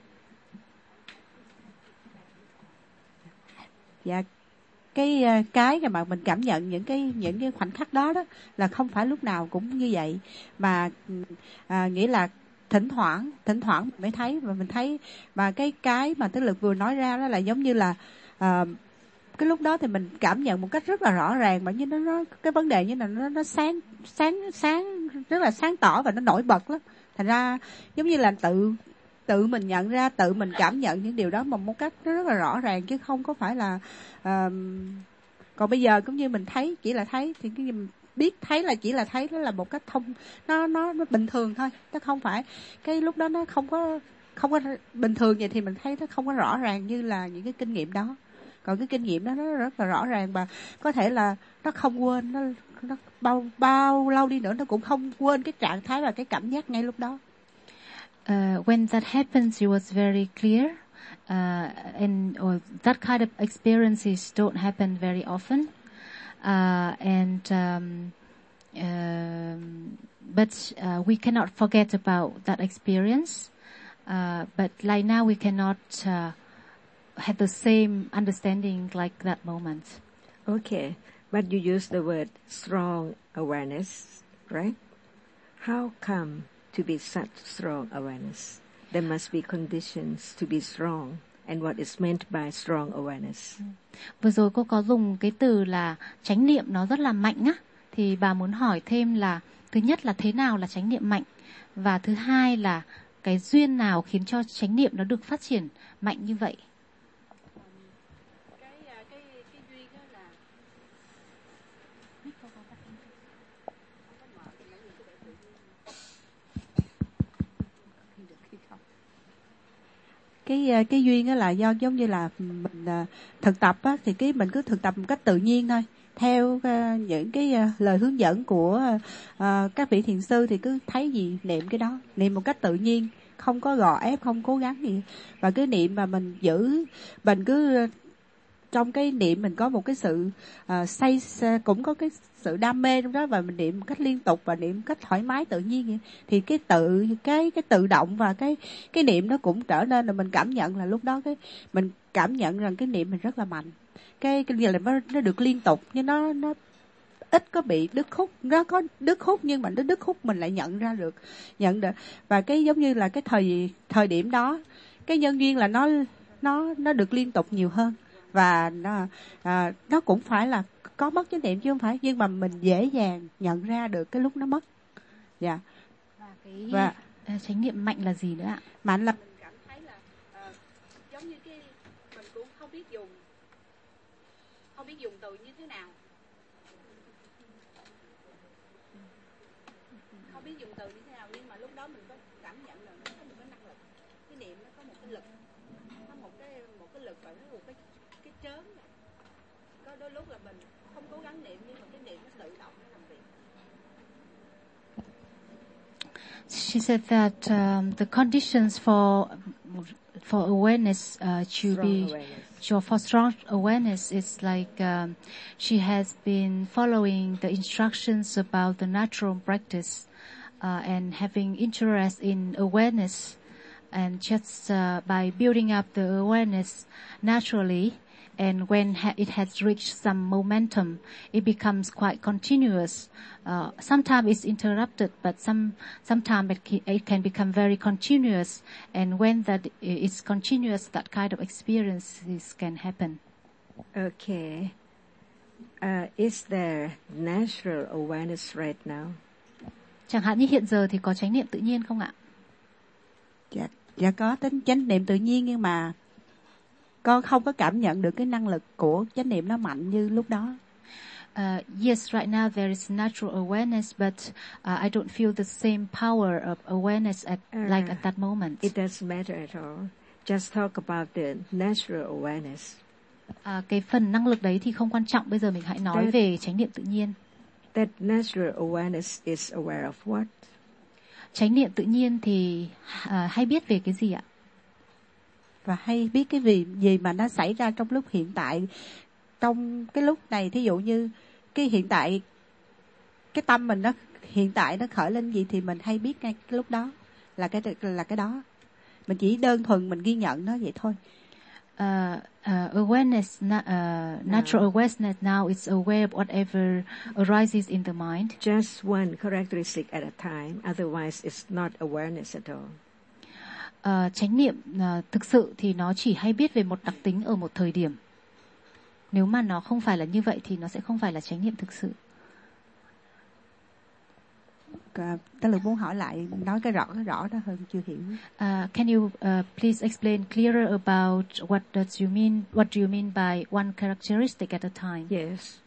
Dạ, cái mà mình cảm nhận những cái khoảnh khắc đó là không phải lúc nào cũng như vậy, mà nghĩa là thỉnh thoảng mình mới thấy, và mình thấy, mà cái mà Tức Lực vừa nói ra đó là giống như là cái lúc đó thì mình cảm nhận một cách rất là rõ ràng, mà như nó cái vấn đề như là nó sáng rất là sáng tỏ và nó nổi bật lắm. Thành ra giống như là tự mình nhận ra, tự mình cảm nhận những điều đó mà một cách nó rất là rõ ràng, chứ không có phải là còn bây giờ cũng như mình thấy, chỉ là thấy thì cái gì mình biết thấy là chỉ là thấy, đó là một cách nó bình thường thôi, nó không phải cái lúc đó nó không có bình thường vậy thì mình thấy nó không có rõ ràng như là những cái kinh nghiệm đó. Còn cái kinh nghiệm đó nó rất là rõ ràng, và có thể là nó không quên, nó bao lâu đi nữa nó cũng không quên cái trạng thái và cái cảm giác ngay lúc đó. When that happens, it was very clear, and that kind of experiences don't happen very often, but we cannot forget about that experience. But like now, we cannot have the same understanding like that moment. Okay, but you use the word strong awareness, right? How come to be such strong awareness? There must be conditions to be strong. And what is meant by strong awareness? Vừa rồi cô có dùng cái từ là chánh niệm nó rất là mạnh á. Thì bà muốn hỏi thêm là thứ nhất là thế nào là chánh niệm mạnh, và thứ hai là cái duyên nào khiến cho chánh niệm nó được phát triển mạnh như vậy. Cái duyên đó là cái duyên đó là do giống như là mình thực tập á, thì cái mình cứ thực tập một cách tự nhiên thôi, theo những cái lời hướng dẫn của các vị thiền sư, thì cứ thấy gì niệm cái đó, niệm một cách tự nhiên, không có gò ép, không cố gắng gì. Và cái niệm mà mình giữ, mình cứ trong cái niệm mình có một cái sự cũng có cái sự đam mê trong đó, và mình niệm một cách liên tục và niệm một cách thoải mái tự nhiên vậy. Thì cái tự động và cái niệm nó cũng trở nên là mình cảm nhận là lúc đó mình cảm nhận rằng cái niệm mình rất là mạnh. Cái như là nó được liên tục, nhưng nó ít có bị đứt khúc. Nó có đứt khúc nhưng mà nó đứt khúc mình lại nhận được. Và cái giống như là cái thời điểm đó, cái nhân duyên là nó được liên tục nhiều hơn, và nó cũng phải là có mất chánh niệm chứ không phải, nhưng mà mình dễ dàng nhận ra được cái lúc nó mất. Dạ. Chánh niệm mạnh là gì nữa ạ? Mạnh là mình cảm thấy là giống như cái mình cũng không biết dùng từ như thế nào. Không biết dùng từ như thế nào, nhưng mà lúc đó mình có cảm nhận là nó có một cái năng lực. Cái niệm nó có một cái lực. Nó một cái lực và nó một cái chớn này. Có đôi lúc là mình không cố gắng niệm nhưng mà cái niệm nó tự động nó làm việc. She said that the conditions for awareness for strong awareness is like she has been following the instructions about the natural practice and having interest in awareness, and just by building up the awareness naturally. And when it has reached some momentum, it becomes quite continuous. Sometimes it's interrupted, but sometimes it can become very continuous. And when that is continuous, that kind of experiences can happen. Okay. Is there natural awareness right now? Chẳng hạn như hiện giờ thì có chánh niệm tự nhiên không ạ? Dạ có tính chánh niệm tự nhiên, nhưng mà con không có cảm nhận được cái năng lực của chánh niệm nó mạnh như lúc đó. Yes, right now there is natural awareness, but I don't feel the same power of awareness like at that moment. It doesn't matter at all. Just talk about the natural awareness. Cái phần năng lực đấy thì không quan trọng. Bây giờ mình hãy nói về chánh niệm tự nhiên. That natural awareness is aware of what? Chánh niệm tự nhiên thì hay biết về cái gì ạ? Và hay biết cái gì mà nó xảy ra trong lúc hiện tại. Trong cái lúc này, thí dụ như cái hiện tại, cái tâm mình nó hiện tại nó khởi lên gì thì mình hay biết ngay cái lúc đó là cái đó. Mình chỉ đơn thuần mình ghi nhận nó vậy thôi. Awareness, natural awareness now is aware of whatever arises in the mind. Just one characteristic at a time, otherwise it's not awareness at all. Chánh niệm thực sự thì nó chỉ hay biết về một đặc tính ở một thời điểm. Nếu mà nó không phải là như vậy thì nó sẽ không phải là chánh niệm thực sự. Ta lực muốn hỏi lại, nói cái rõ đó hơn, chưa hiểu. Can you please explain clearer about what do you mean by one characteristic at a time? Yes.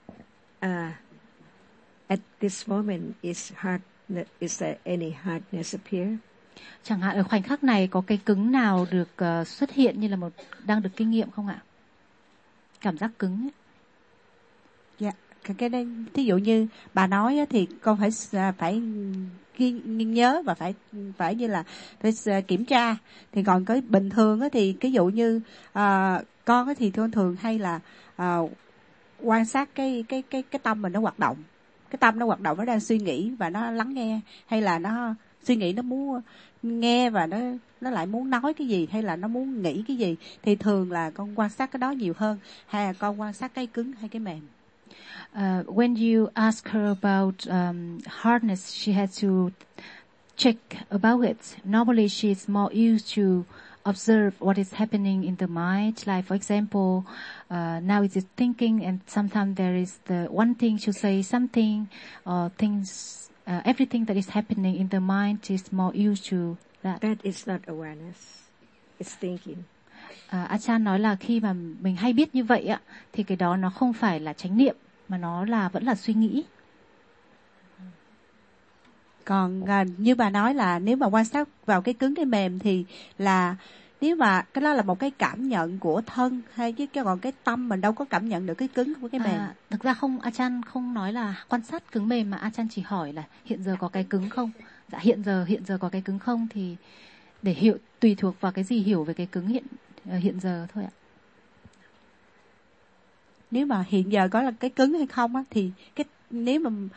At this moment, is there any hardness appear? Chẳng hạn ở khoảnh khắc này có cái cứng nào được xuất hiện như là đang được kinh nghiệm không ạ? Cảm giác cứng ấy. Dạ, cái đây thí dụ như bà nói á, thì con phải ghi nhớ và phải như là phải kiểm tra. Thì còn cái bình thường á, thì cái dụ như con á, thì con thường hay là quan sát cái tâm mình nó hoạt động. Cái tâm nó hoạt động, nó đang suy nghĩ và nó lắng nghe, hay là nó suy nghĩ nó muốn nghe và nó lại muốn nói cái gì, hay là nó muốn nghĩ cái gì, thì thường là con quan sát cái đó nhiều hơn, hay là con quan sát cái cứng hay cái mềm. When you ask her about hardness, she has to check about it. Normally she is more used to observe what is happening in the mind. Like for example, now it is thinking, and sometimes there is the wanting to say something, or things. Everything that is happening in the mind is more used to that. That is not awareness. It's thinking. Achan nói là khi mà mình hay biết như vậy ạ, thì cái đó nó không phải là chánh niệm, mà nó vẫn là suy nghĩ. Còn như bà nói là nếu mà quan sát vào cái cứng cái mềm thì là nếu mà cái đó là một cái cảm nhận của thân, hay chứ còn cái tâm mình đâu có cảm nhận được cái cứng của cái mềm. Thực ra không, Achan không nói là quan sát cứng mềm, mà Achan chỉ hỏi là hiện giờ có cái cứng không. Dạ hiện giờ có cái cứng không, thì để hiểu tùy thuộc vào cái gì hiểu về cái cứng hiện giờ thôi ạ. Nếu mà hiện giờ có là cái cứng hay không á, thì nếu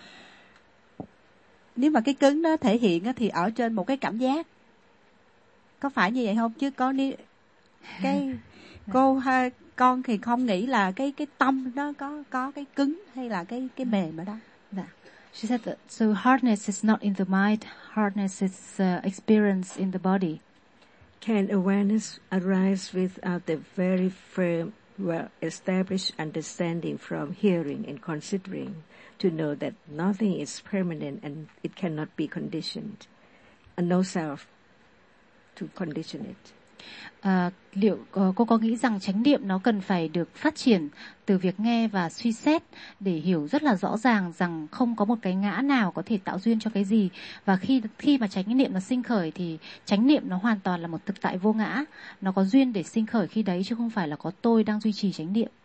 mà cái cứng đó thể hiện á, thì ở trên một cái cảm giác. Có phải như vậy không? Chứ có cái con thì không nghĩ là cái tâm nó có cái cứng hay là cái mềm ở đó. Yeah. She said that, so hardness is not in the mind, hardness is experienced in the body. Can awareness arise without the very firm, well-established understanding from hearing and considering to know that nothing is permanent and it cannot be conditioned? no self to condition it. Liệu cô có nghĩ rằng chánh niệm nó cần phải được phát triển từ việc nghe và suy xét để hiểu rất là rõ ràng rằng không có một cái ngã nào có thể tạo duyên cho cái gì, và khi mà chánh niệm nó sinh khởi thì chánh niệm nó hoàn toàn là một thực tại vô ngã, nó có duyên để sinh khởi khi đấy chứ không phải là có tôi đang duy trì chánh niệm.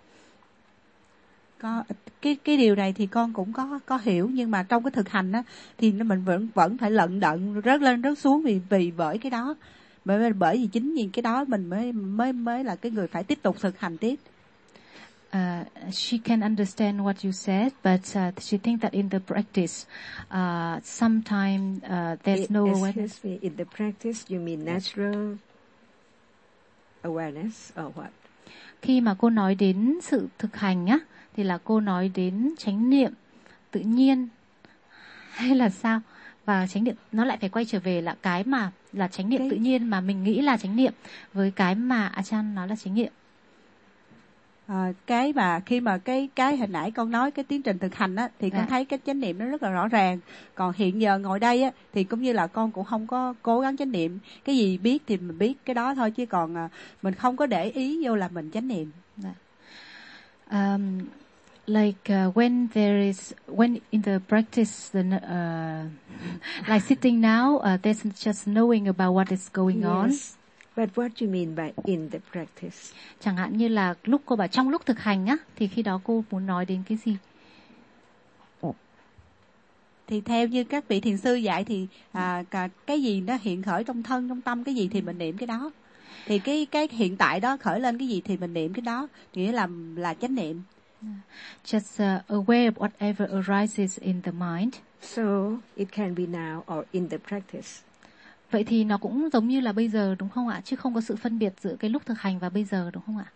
Cái điều này thì con cũng có hiểu, nhưng mà trong cái thực hành á thì mình vẫn phải lận đận rớt lên rớt xuống vì bởi cái đó, bởi vì chính vì cái đó mình mới là cái người phải tiếp tục thực hành tiếp. She can understand what you said, but she thinks that in the practice, sometimes there's no awareness. Excuse me, in the practice you mean natural awareness or what? Khi mà cô nói đến sự thực hành á, thì là cô nói đến chánh niệm tự nhiên hay là sao? Và chánh niệm nó lại phải quay trở về là cái mà là chánh niệm tự nhiên mà mình nghĩ là chánh niệm với cái mà Achan nói là chánh niệm. Cái mà khi mà cái hồi nãy con nói cái tiến trình thực hành á thì con thấy cái chánh niệm nó rất là rõ ràng. Còn hiện giờ ngồi đây á thì cũng như là con cũng không có cố gắng chánh niệm, cái gì biết thì mình biết cái đó thôi, chứ còn mình không có để ý vô là mình chánh niệm. When in the practice, like sitting now, there's just knowing about what is going on. But what you mean by in the practice? Chẳng hạn như là lúc cô bảo trong lúc thực hành á, thì khi đó cô muốn nói đến cái gì? Thì theo như các vị thiền sư dạy thì cái gì nó hiện khởi trong thân, trong tâm, cái gì thì mình niệm cái đó. Thì cái hiện tại đó khởi lên cái gì thì mình niệm cái đó, nghĩa là chánh niệm. Just aware of whatever arises in the mind. So it can be now or in the practice. Vậy thì nó cũng giống như là bây giờ đúng không ạ? Chứ không có sự phân biệt giữa cái lúc thực hành và bây giờ đúng không ạ?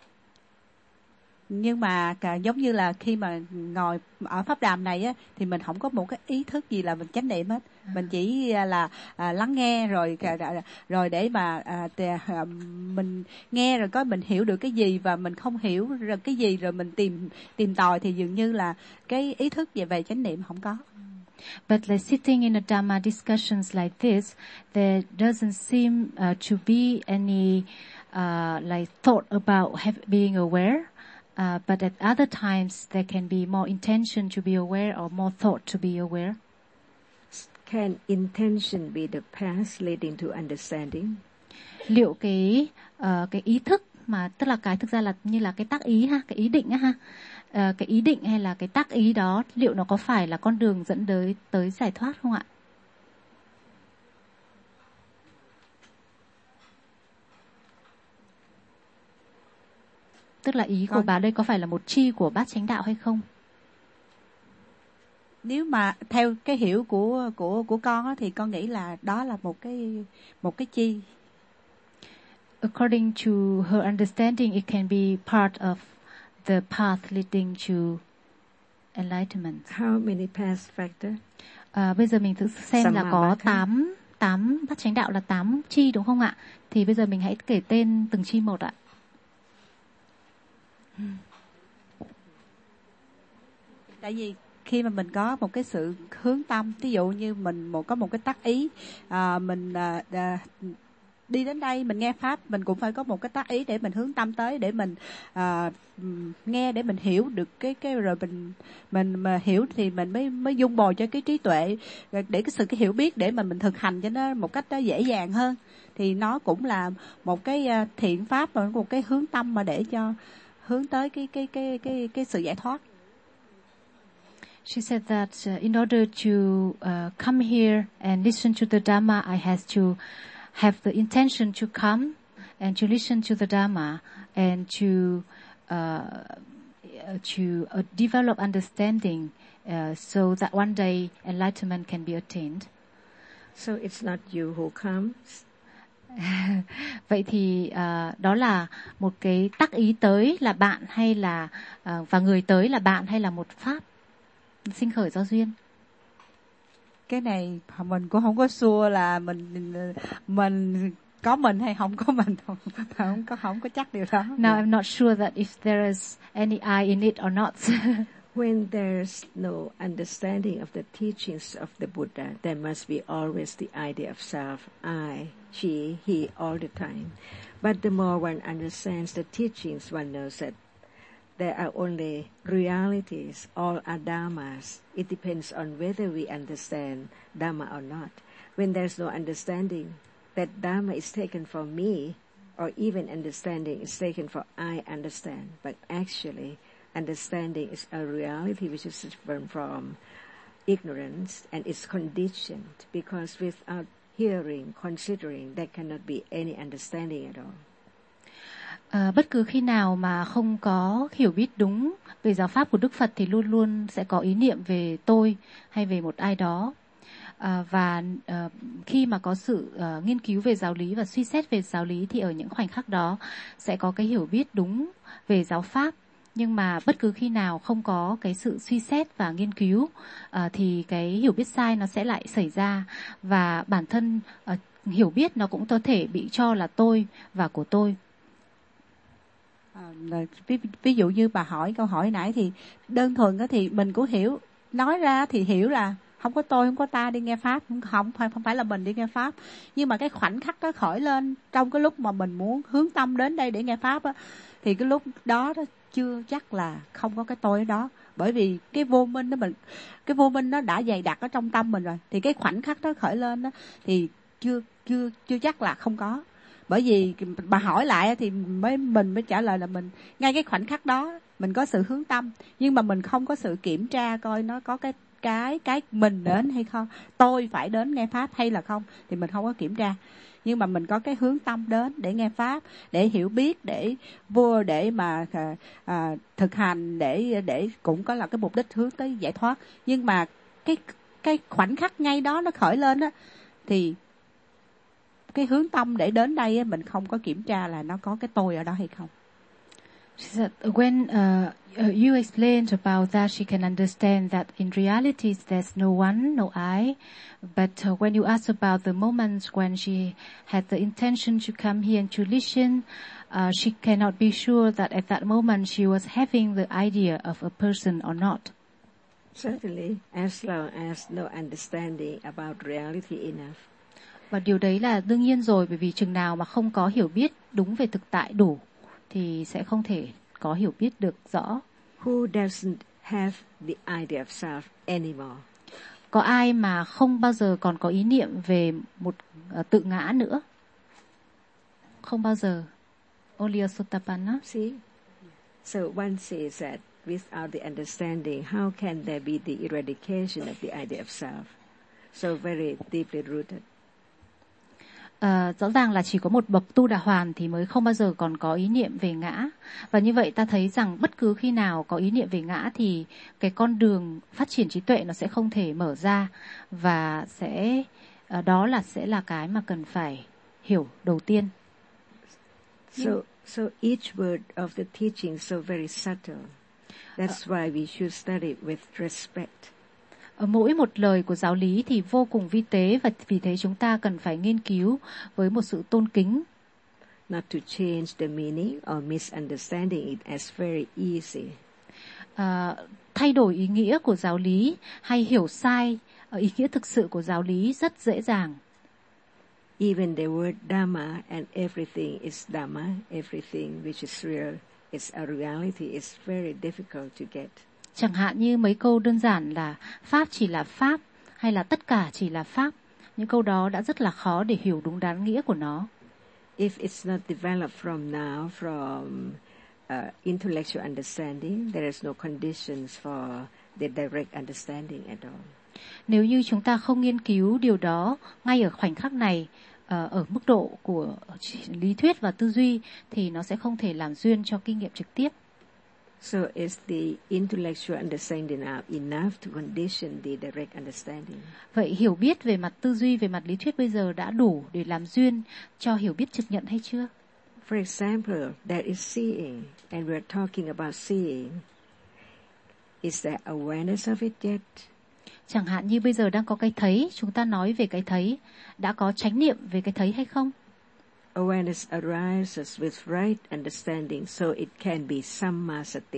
Nhưng mà giống như là khi mà ngồi ở pháp đàm này á, thì mình không có một cái ý thức gì là mình chánh niệm hết. Mình chỉ là lắng nghe rồi để mà mình nghe rồi mình hiểu được cái gì và mình không hiểu được cái gì rồi mình tìm tòi, thì dường như là cái ý thức về chánh niệm không có. But like sitting in a Dhamma discussions like this, there doesn't seem to be any like thought about being aware. But at other times, there can be more intention to be aware or more thought to be aware. Can intention be the path leading to understanding? Liệu cái ý thức mà tức là cái thực ra là như là cái tác ý ha, cái ý định á ha, cái ý định hay là cái tác ý đó, liệu nó có phải là con đường dẫn tới giải thoát không ạ? Tức là ý của bà đây có phải là một chi của bát chánh đạo hay không? Nếu mà theo cái hiểu của con á, thì con nghĩ là đó là một cái chi. According to her understanding, it can be part of the path leading to enlightenment. How many path factor? Bây giờ mình thử xem là có 8 bát chánh đạo là 8 chi đúng không ạ? Thì bây giờ mình hãy kể tên từng chi một ạ. Tại vì khi mà mình có một cái sự hướng tâm, ví dụ như mình có một cái tác ý, mình đi đến đây mình nghe pháp, mình cũng phải có một cái tác ý để mình hướng tâm tới, để mình nghe, để mình hiểu được cái rồi mình mà hiểu thì mình mới dung bồi cho cái trí tuệ, để cái hiểu biết để mà mình thực hành cho nó một cách đó dễ dàng hơn. Thì nó cũng là một cái thiện pháp và một cái hướng tâm mà để cho hướng tới cái sự giải thoát. She said that in order to come here and listen to the Dhamma, I have to have the intention to come and to listen to the Dhamma and to develop understanding so that one day enlightenment can be attained. So it's not you who comes. Vậy thì đó là một cái tác ý tới là bạn hay là và người tới là bạn hay là một pháp sinh khởi do duyên? Cái này mình cũng không có sure là mình có mình hay không có mình, không có chắc điều đó. Now I'm not sure that if there is any I in it or not. When there's no understanding of the teachings of the Buddha, there must be always the idea of self, I, she, he, all the time. But the more one understands the teachings, one knows that there are only realities, all are dhammas. It depends on whether we understand dhamma or not. When there's no understanding that dhamma is taken for me, or even understanding is taken for I understand, but actually understanding is a reality which is different from ignorance, and it's conditioned, because without hearing, considering, there cannot be any understanding at all. Bất cứ khi nào mà không có hiểu biết đúng về giáo pháp của Đức Phật thì luôn luôn sẽ có ý niệm về tôi hay về một ai đó. Và khi mà có sự nghiên cứu về giáo lý và suy xét về giáo lý thì ở những khoảnh khắc đó sẽ có cái hiểu biết đúng về giáo pháp. Nhưng mà bất cứ khi nào không có cái sự suy xét và nghiên cứu thì cái hiểu biết sai nó sẽ lại xảy ra, và bản thân hiểu biết nó cũng có thể bị cho là tôi và của tôi. Ví dụ như bà hỏi câu hỏi nãy thì đơn thuần thì mình cũng hiểu, nói ra thì hiểu là không có tôi, không có ta đi nghe pháp, không phải là mình đi nghe pháp. Nhưng mà cái khoảnh khắc đó khởi lên trong cái lúc mà mình muốn hướng tâm đến đây để nghe pháp á, thì cái lúc đó chưa chắc là không có cái tôi đó, bởi vì cái vô minh nó đã dày đặc ở trong tâm mình rồi. Thì cái khoảnh khắc đó khởi lên đó thì chưa chắc là không có. Bởi vì bà hỏi lại thì mình mới trả lời là mình ngay cái khoảnh khắc đó mình có sự hướng tâm, nhưng mà mình không có sự kiểm tra coi nó có cái mình đến hay không, tôi phải đến nghe pháp hay là không, thì mình không có kiểm tra. Nhưng mà mình có cái hướng tâm đến để nghe pháp, để hiểu biết, để mà thực hành, để cũng có là cái mục đích hướng tới giải thoát. Nhưng mà cái khoảnh khắc ngay đó nó khởi lên á, thì cái hướng tâm để đến đây mình không có kiểm tra là nó có cái tôi ở đó hay không. She said when you explained about that, she can understand that in reality there's no one, no I. But when you asked about the moments when she had the intention to come here and to listen, she cannot be sure that at that moment she was having the idea of a person or not. Certainly, as long as no understanding about reality enough. Và điều đấy là đương nhiên rồi, bởi vì chừng nào mà không có hiểu biết đúng về thực tại đủ thì sẽ không thể có hiểu biết được rõ. Who doesn't have the idea of self anymore? Có ai mà không bao giờ còn có ý niệm về một tự ngã nữa? Không bao giờ. Only a Sotapanna. See? So one says that without the understanding, how can there be the eradication of the idea of self? So very deeply rooted. Rõ ràng là chỉ có một bậc tu đà hoàn thì mới không bao giờ còn có ý niệm về ngã. Và như vậy ta thấy rằng bất cứ khi nào có ý niệm về ngã thì cái con đường phát triển trí tuệ nó sẽ không thể mở ra, và đó sẽ là cái mà cần phải hiểu đầu tiên. So each word of the teaching is so very subtle. That's why we should study with respect. Mỗi một lời của giáo lý thì vô cùng vi tế, và vì thế chúng ta cần phải nghiên cứu với một sự tôn kính. Not to change the meaning or misunderstanding it as very easy. Thay đổi ý nghĩa của giáo lý hay hiểu sai ý nghĩa thực sự của giáo lý rất dễ dàng. Even the word Dhamma and everything is Dhamma, everything which is real is a reality, is very difficult to get. Chẳng hạn như mấy câu đơn giản là Pháp chỉ là Pháp hay là tất cả chỉ là Pháp. Những câu đó đã rất là khó để hiểu đúng đắn nghĩa của nó. If it's not developed from now, from intellectual understanding, there is no conditions for the direct understanding at all. Nếu như chúng ta không nghiên cứu điều đó ngay ở khoảnh khắc này, ở mức độ của lý thuyết và tư duy, thì nó sẽ không thể làm duyên cho kinh nghiệm trực tiếp. So is the intellectual understanding now enough to condition the direct understanding? Vậy hiểu biết về mặt tư duy, về mặt lý thuyết bây giờ đã đủ để làm duyên cho hiểu biết trực nhận hay chưa? For example, there is seeing, and we're talking about seeing. Is there awareness of it yet? Chẳng hạn như bây giờ đang có cái thấy, chúng ta nói về cái thấy, đã có chánh niệm về cái thấy hay không? Awareness arises with right understanding, so it can be sammasati.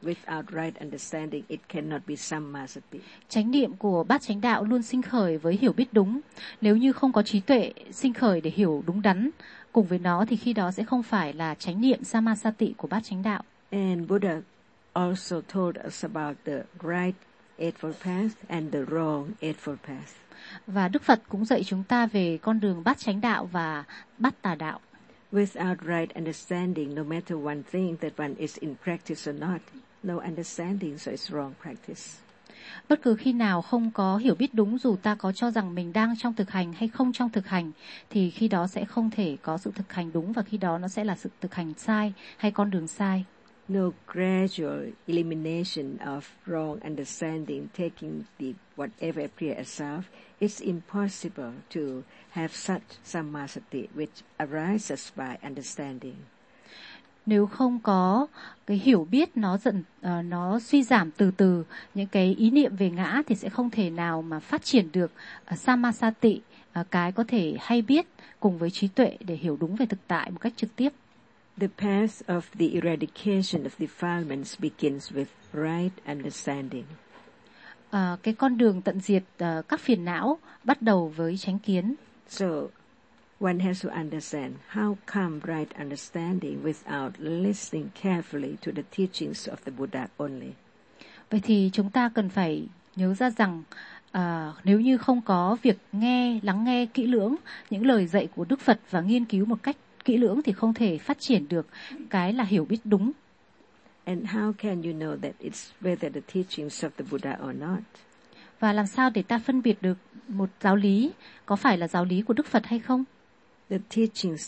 without right understanding, it cannot be sammasati. Chánh niệm của bát chánh đạo luôn sinh khởi với hiểu biết đúng. Nếu như không có trí tuệ sinh khởi để hiểu đúng đắn cùng với nó thì khi đó sẽ không phải là chánh niệm sammasati của bát chánh đạo. And Buddha also told us about the right Eightfold Path and the wrong Eightfold Path. Và Đức Phật cũng dạy chúng ta về con đường bát chánh đạo và bát tà đạo. Without right understanding, no matter one thing that one is in practice or not, no understanding, so it's wrong practice. Bất cứ khi nào không có hiểu biết đúng, dù ta có cho rằng mình đang trong thực hành hay không trong thực hành, thì khi đó sẽ không thể có sự thực hành đúng, và khi đó nó sẽ là sự thực hành sai hay con đường sai. No gradual elimination of wrong understanding, taking the whatever appears as self, it's impossible to have such sammasati which arises by understanding. Nếu không có cái hiểu biết nó suy giảm từ từ những cái ý niệm về ngã thì sẽ không thể nào mà phát triển được sammasati, cái có thể hay biết cùng với trí tuệ để hiểu đúng về thực tại một cách trực tiếp. The path of the eradication of defilements begins with right understanding. Cái con đường tận diệt các phiền não bắt đầu với chánh kiến. So one has to understand how come right understanding without listening carefully to the teachings of the Buddha only. Vậy thì chúng ta cần phải nhớ ra rằng nếu như không có việc lắng nghe kỹ lưỡng những lời dạy của Đức Phật và nghiên cứu một cách kỹ lưỡng thì không thể phát triển được cái là hiểu biết đúng. And how can you know that it's whether the teachings of the Buddha or not? Và làm sao để ta phân biệt được một giáo lý có phải là giáo lý của Đức Phật hay không? The teachings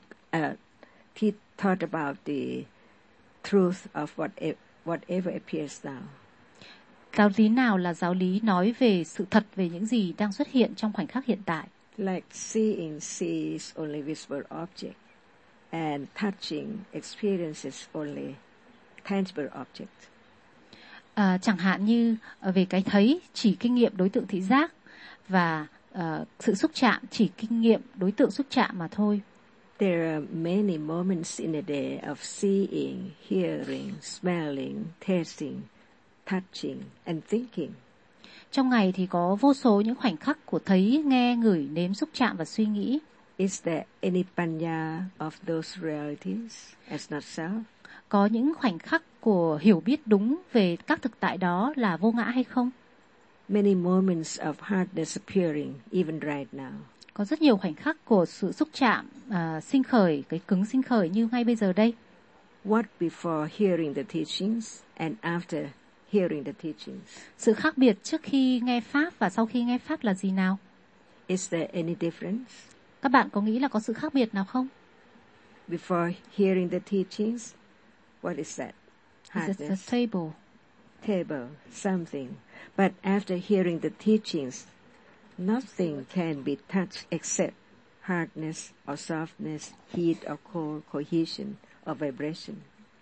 taught about the truth of whatever appears now. Giáo lý nào là giáo lý nói về sự thật về những gì đang xuất hiện trong khoảnh khắc hiện tại? Like seeing sees only visible object, and touching experiences only tangible object. Chẳng hạn như về cái thấy chỉ kinh nghiệm đối tượng thị giác, và sự xúc chạm chỉ kinh nghiệm đối tượng xúc chạm mà thôi. There are many moments in a day of seeing, hearing, smelling, tasting, touching and thinking. Trong ngày thì có vô số những khoảnh khắc của thấy, nghe, ngửi, nếm, xúc chạm và suy nghĩ. Is there any panya of those realities as not self? Có những khoảnh khắc của hiểu biết đúng về các thực tại đó là vô ngã hay không? Many moments of hardness appearing even right now. Có rất nhiều khoảnh khắc của sự xúc chạm sinh khởi, cái cứng sinh khởi như ngay bây giờ đây. What before hearing the teachings and after hearing the teachings? Sự khác biệt trước khi nghe pháp và sau khi nghe pháp là gì nào? Is there any difference? Các bạn có nghĩ là có sự khác biệt nào không? Before hearing the teachings, what is that? It's a table. Table, something. But after hearing the teachings, nothing can be touched except hardness or softness, heat or cold, cohesion or vibration.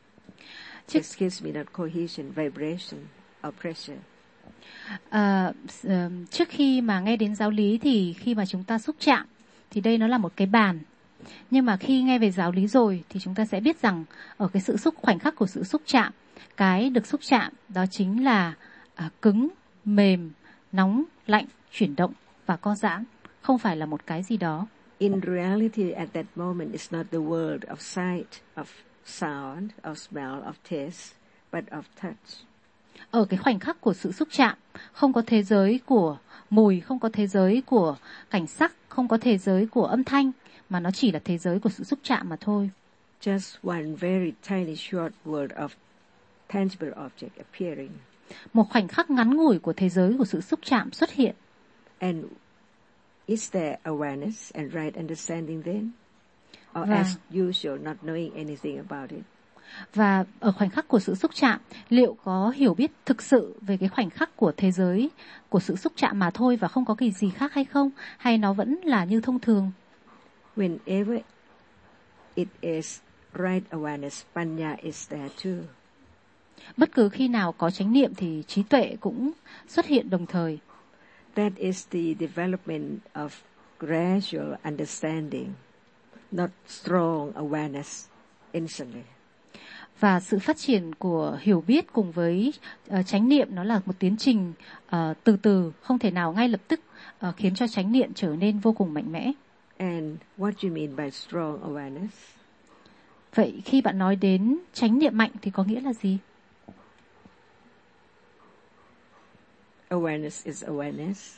Excuse me, not cohesion, vibration or pressure. Trước khi mà nghe đến giáo lý thì khi mà chúng ta xúc chạm thì đây nó là một cái bàn. Nhưng mà khi nghe về giáo lý rồi thì chúng ta sẽ biết rằng ở cái khoảnh khắc của sự xúc chạm, cái được xúc chạm đó chính là cứng, mềm, nóng, lạnh, chuyển động và co giãn, không phải là một cái gì đó. In reality, at that moment, it's not the world of sight, of sound, of smell, of taste, but of touch. Ở cái khoảnh khắc của sự xúc chạm, không có thế giới của mùi, không có thế giới của cảnh sắc, không có thế giới của âm thanh, mà nó chỉ là thế giới của sự xúc chạm mà thôi. Just one very tiny short world of tangible object appearing. Một khoảnh khắc ngắn ngủi của thế giới của sự xúc chạm xuất hiện. And is there awareness and right understanding then? Or as usual, not knowing anything about it? Và ở khoảnh khắc của sự xúc chạm, liệu có hiểu biết thực sự về cái khoảnh khắc của thế giới của sự xúc chạm mà thôi và không có cái gì khác hay không? Hay nó vẫn là như thông thường? Whenever it is right awareness, panya is there too. Bất cứ khi nào có chánh niệm thì trí tuệ cũng xuất hiện đồng thời. That is the development of gradual understanding, not strong awareness instantly. Và sự phát triển của hiểu biết cùng với chánh niệm nó là một tiến trình từ từ, không thể nào ngay lập tức khiến cho chánh niệm trở nên vô cùng mạnh mẽ. And what you mean by strong awareness? Vậy khi bạn nói đến chánh niệm mạnh thì có nghĩa là gì? Awareness is awareness.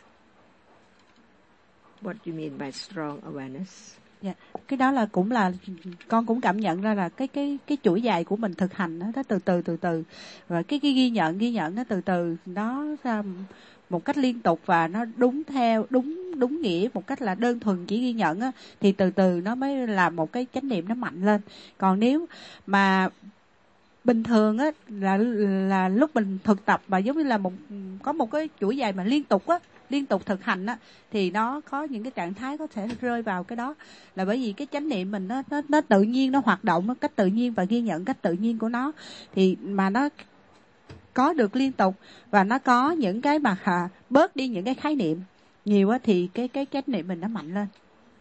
What do you mean by strong awareness? Yeah. Cái đó là con cũng cảm nhận ra là cái chuỗi dài của mình thực hành nó từ từ rồi cái ghi nhận nó từ từ nó ra một cách liên tục và nó đúng theo đúng nghĩa một cách là đơn thuần chỉ ghi nhận á, thì từ từ nó mới làm một cái chánh niệm nó mạnh lên. Còn nếu mà bình thường á là lúc mình thực tập và giống như là có một cái chuỗi dài mà liên tục thực hành á, thì nó có những cái trạng thái có thể rơi vào cái đó, là bởi vì cái chánh niệm mình nó tự nhiên, nó hoạt động một cách tự nhiên và ghi nhận cách tự nhiên của nó, thì mà nó có được liên tục và nó có những cái mà bớt đi những cái khái niệm nhiều á, thì cái chánh niệm mình nó mạnh lên.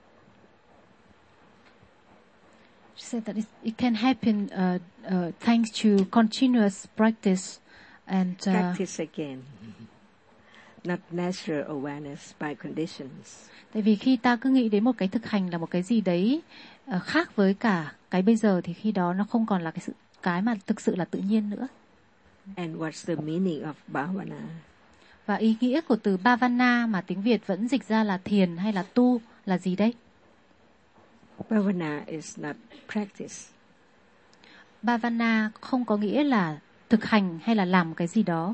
She said that it can happen thanks to continuous practice and practice again. Not natural awareness by conditions. Tại vì khi ta cứ nghĩ đến một cái thực hành là một cái gì đấy khác với cả cái bây giờ, thì khi đó nó không còn là cái mà thực sự là tự nhiên nữa. And what's the meaning of bhavana? Và ý nghĩa của từ bhavana mà tiếng Việt vẫn dịch ra là thiền hay là tu là gì đây? Bhavana is not practice. Bhavana không có nghĩa là thực hành hay là làm một cái gì đó.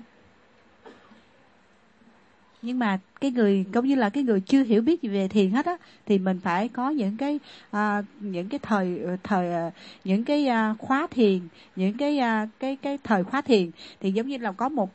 Nhưng mà cái người cũng như là cái người chưa hiểu biết gì về thiền hết á, thì mình phải có những cái khóa thiền, những cái thời khóa thiền, thì giống như là có một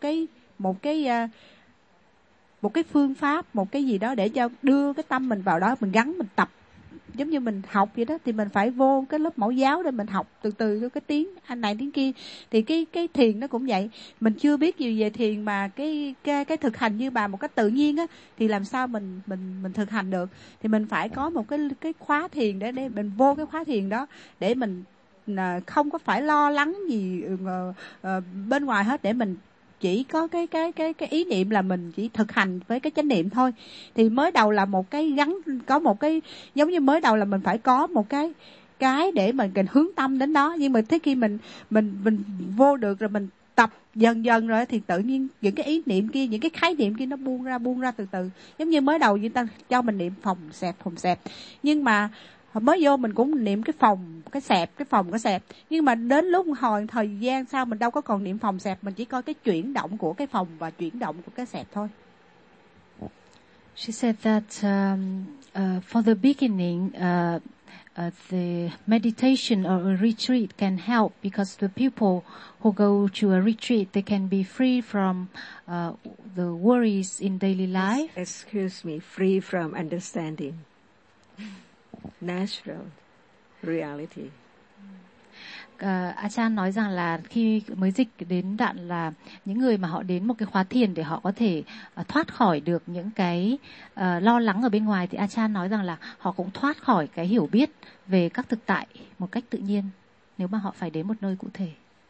cái phương pháp, một cái gì đó để cho đưa cái tâm mình vào đó, mình gắn mình tập. Giống như mình học vậy đó, thì mình phải vô cái lớp mẫu giáo để mình học từ từ cái tiếng anh này tiếng kia. Thì cái thiền nó cũng vậy, mình chưa biết gì về thiền mà cái thực hành như bà một cách tự nhiên á, thì làm sao mình thực hành được. Thì mình phải có một cái khóa thiền để mình vô cái khóa thiền đó, để mình không có phải lo lắng gì bên ngoài hết, để mình chỉ có cái ý niệm là mình chỉ thực hành với cái chánh niệm thôi. Thì mới đầu là một cái có một cái giống như mới đầu là mình phải có một cái để mình cần hướng tâm đến đó, nhưng mà thế khi mình vô được rồi, mình tập dần rồi thì tự nhiên những cái ý niệm kia, những cái khái niệm kia nó buông ra từ từ. Giống như mới đầu người ta cho mình niệm phòng xẹp, nhưng mà mới vô mình cũng niệm cái phòng cái xẹp, nhưng mà đến lúc hồi thời gian sau mình đâu có còn niệm phòng xẹp, mình chỉ coi cái chuyển động của cái phòng và chuyển động của cái xẹp thôi. She said that for the beginning, the meditation or a retreat can help because the people who go to a retreat, they can be free from the worries in daily life. Excuse me, free from understanding. Natural reality. Achan nói rằng là khi mới dịch đến đoạn là những người mà họ đến một cái khóa thiền để họ có thể thoát khỏi được những cái lo lắng ở bên ngoài, thì Achan nói rằng là họ cũng thoát khỏi cái hiểu biết về các thực tại một cách tự nhiên nếu mà họ phải đến một nơi cụ thể.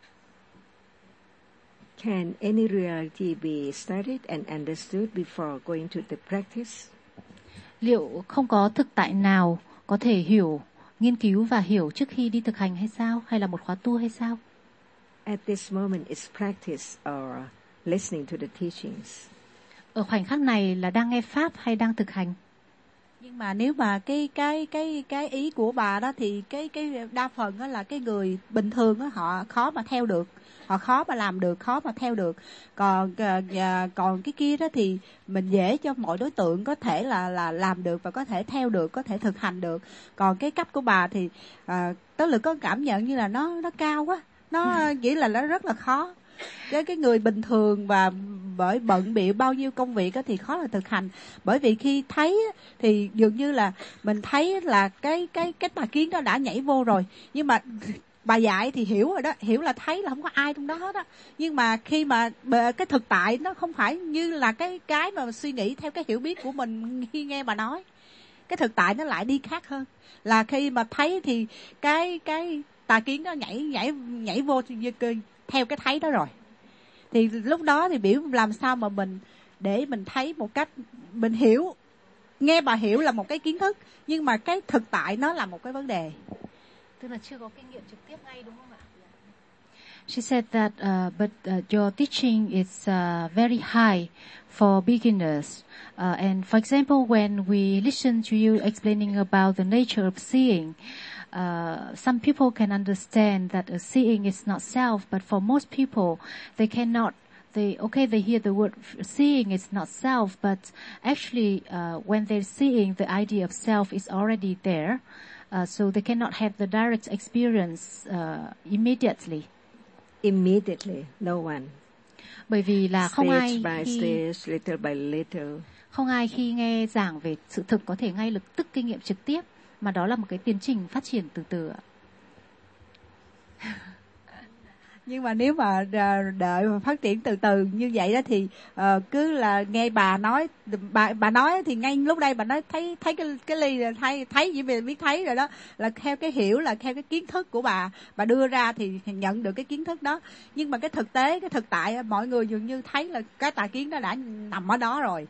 Can any reality be studied and understood before going to the practice? Liệu không có thực tại nào có thể nghiên cứu và hiểu trước khi đi thực hành hay sao? Hay là một khóa tu hay sao? At this moment it's practice or listening to the teachings. Ở khoảnh khắc này là đang nghe pháp hay đang thực hành? Nhưng mà nếu mà cái ý của bà đó thì cái đa phần đó là cái người bình thường đó, họ khó mà theo được, họ khó mà làm được, khó mà theo được. Còn cái kia đó thì mình dễ cho mọi đối tượng có thể là làm được và có thể theo được, có thể thực hành được. Còn cái cấp của bà thì Tớ Lực có cảm nhận như là nó cao quá, nó chỉ là nó rất là khó. Cái người bình thường và bởi bận bịu bao nhiêu công việc thì khó là thực hành. Bởi vì khi thấy thì dường như là mình thấy là cái tà kiến đó đã nhảy vô rồi, nhưng mà bà dạy thì hiểu rồi đó, hiểu là thấy là không có ai trong đó hết á. Nhưng mà khi mà cái thực tại nó không phải như là cái mà suy nghĩ theo cái hiểu biết của mình khi nghe bà nói. Cái thực tại nó lại đi khác hơn. Là khi mà thấy thì cái tà kiến đó nhảy vô theo cái thấy đó rồi. Thì lúc đó thì biểu làm sao mà mình để mình thấy một cách mình hiểu, nghe bà hiểu là một cái kiến thức, nhưng mà cái thực tại nó là một cái vấn đề. Tức là chưa có kinh nghiệm trực tiếp ngay, đúng không ạ? She said that but your teaching is very high for beginners. And for example, when we listen to you explaining about the nature of seeing, some people can understand that seeing is not self, but for most people, they cannot. They hear the word seeing is not self, but actually, when they're seeing, the idea of self is already there, so they cannot have the direct experience immediately. Immediately, no one. Bởi vì là không ai stage, little by little. Không ai khi nghe giảng về sự thực có thể ngay lập tức kinh nghiệm trực tiếp, mà đó là một cái tiến trình phát triển từ từ ạ. Nhưng mà nếu mà đợi mà phát triển từ từ như vậy đó thì cứ là nghe bà nói thì ngay lúc đây bà nói thấy cái ly là thấy chỉ biết thấy rồi đó, là theo cái hiểu, là theo cái kiến thức của bà đưa ra thì nhận được cái kiến thức đó. Nhưng mà cái thực tế, cái thực tại mọi người dường như thấy là cái tà kiến đó đã nằm ở đó rồi.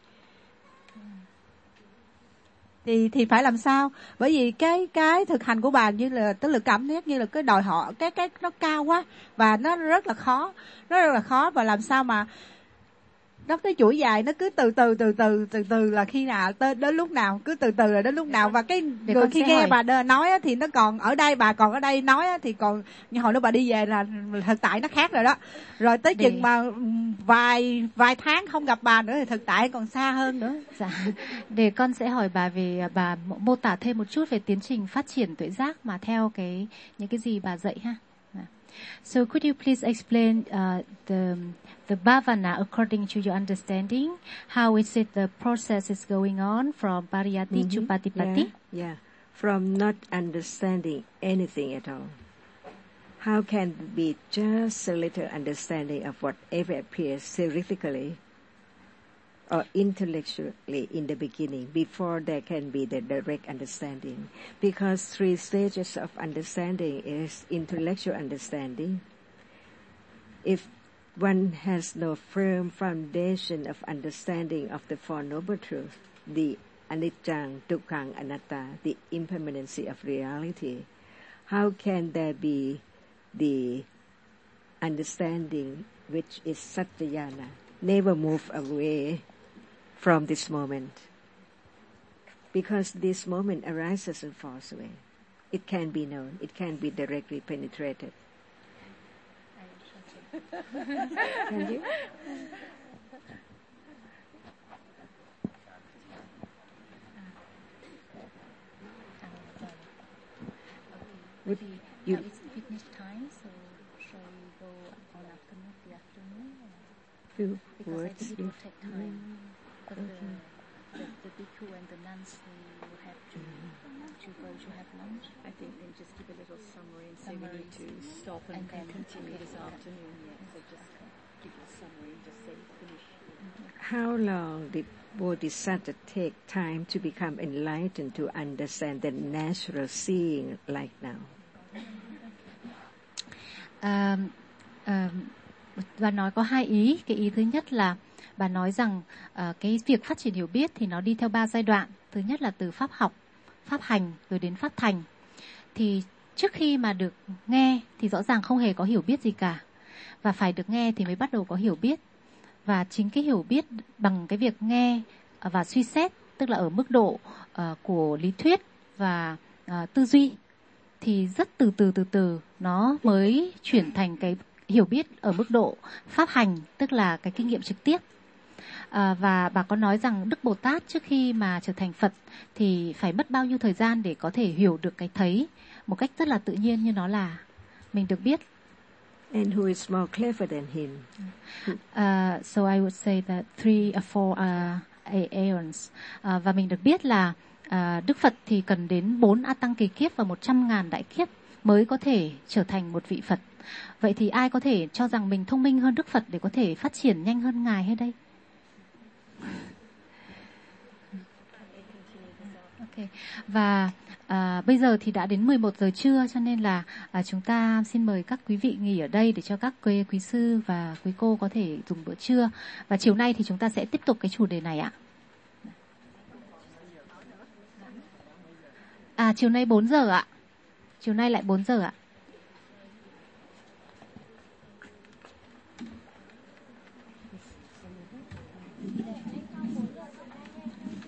Thì phải làm sao? Bởi vì cái thực hành của bà như là tức là cảm giác như là cái đòi hỏi cái nó cao quá và nó rất là khó, và làm sao mà nó cái chuỗi dài nó cứ từ từ là khi nào đến lúc nào, cứ từ từ là đến lúc nào. Và cái người khi nghe bà nói thì nó còn ở đây, bà còn ở đây nói thì còn như hồi đó bà đi về là thực tại nó khác rồi đó. Rồi tới chừng mà vài tháng không gặp bà nữa thì thực tại còn xa hơn nữa. Dạ. Để con sẽ hỏi bà về, bà mô tả thêm một chút về tiến trình phát triển tuệ giác mà theo những cái gì bà dạy ha. So could you please explain the bhavana according to your understanding? How is it the process is going on from pariyati to patipati? Yeah. From not understanding anything at all. How can it be just a little understanding of whatever appears theoretically or intellectually in the beginning before there can be the direct understanding? Because 3 stages of understanding is intellectual understanding. If one has no firm foundation of understanding of the Four Noble Truths, the anicca, dukkha, anatta, the impermanency of reality, how can there be the understanding which is Satyayana, never move away from this moment? Because this moment arises and falls away. It can be known. It can be directly penetrated. Can you? Would you? It's fitness time, so shall we go on afternoon? The afternoon? Few Because words. I think it will take time. But the bhikkhu and the nuns, they will have to go to have lunch. I think they just give a little summary and say we need to stop and then continue this afternoon. Yes, so just give a summary and just say finish. How long did Bodhisattva take time to become enlightened to understand the natural seeing like now? Bà nói có 2 ý. Cái ý thứ nhất là bà nói rằng cái việc phát triển hiểu biết thì nó đi theo 3 giai đoạn. Thứ nhất là từ pháp học, pháp hành rồi đến phát thành. Thì trước khi mà được nghe thì rõ ràng không hề có hiểu biết gì cả. Và phải được nghe thì mới bắt đầu có hiểu biết. Và chính cái hiểu biết bằng cái việc nghe và suy xét, tức là ở mức độ của lý thuyết và tư duy, thì rất từ từ nó mới chuyển thành cái hiểu biết ở mức độ pháp hành, tức là cái kinh nghiệm trực tiếp. Và bà có nói rằng Đức Bồ Tát trước khi mà trở thành Phật thì phải mất bao nhiêu thời gian để có thể hiểu được cái thấy một cách rất là tự nhiên như nó là mình được biết. And who is more clever than him? So I would say that 3 or 4 aeons. Và mình được biết là Đức Phật thì cần đến 4 A Tăng kỳ kiếp và 100.000 đại kiếp mới có thể trở thành một vị Phật. Vậy thì ai có thể cho rằng mình thông minh hơn Đức Phật để có thể phát triển nhanh hơn Ngài hay đây? Okay. Và bây giờ thì đã đến 11 giờ trưa, cho nên là chúng ta xin mời các quý vị nghỉ ở đây để cho các quý sư và quý cô có thể dùng bữa trưa. Và chiều nay thì chúng ta sẽ tiếp tục cái chủ đề này ạ. Chiều nay 4 giờ ạ. Chiều nay lại 4 giờ ạ.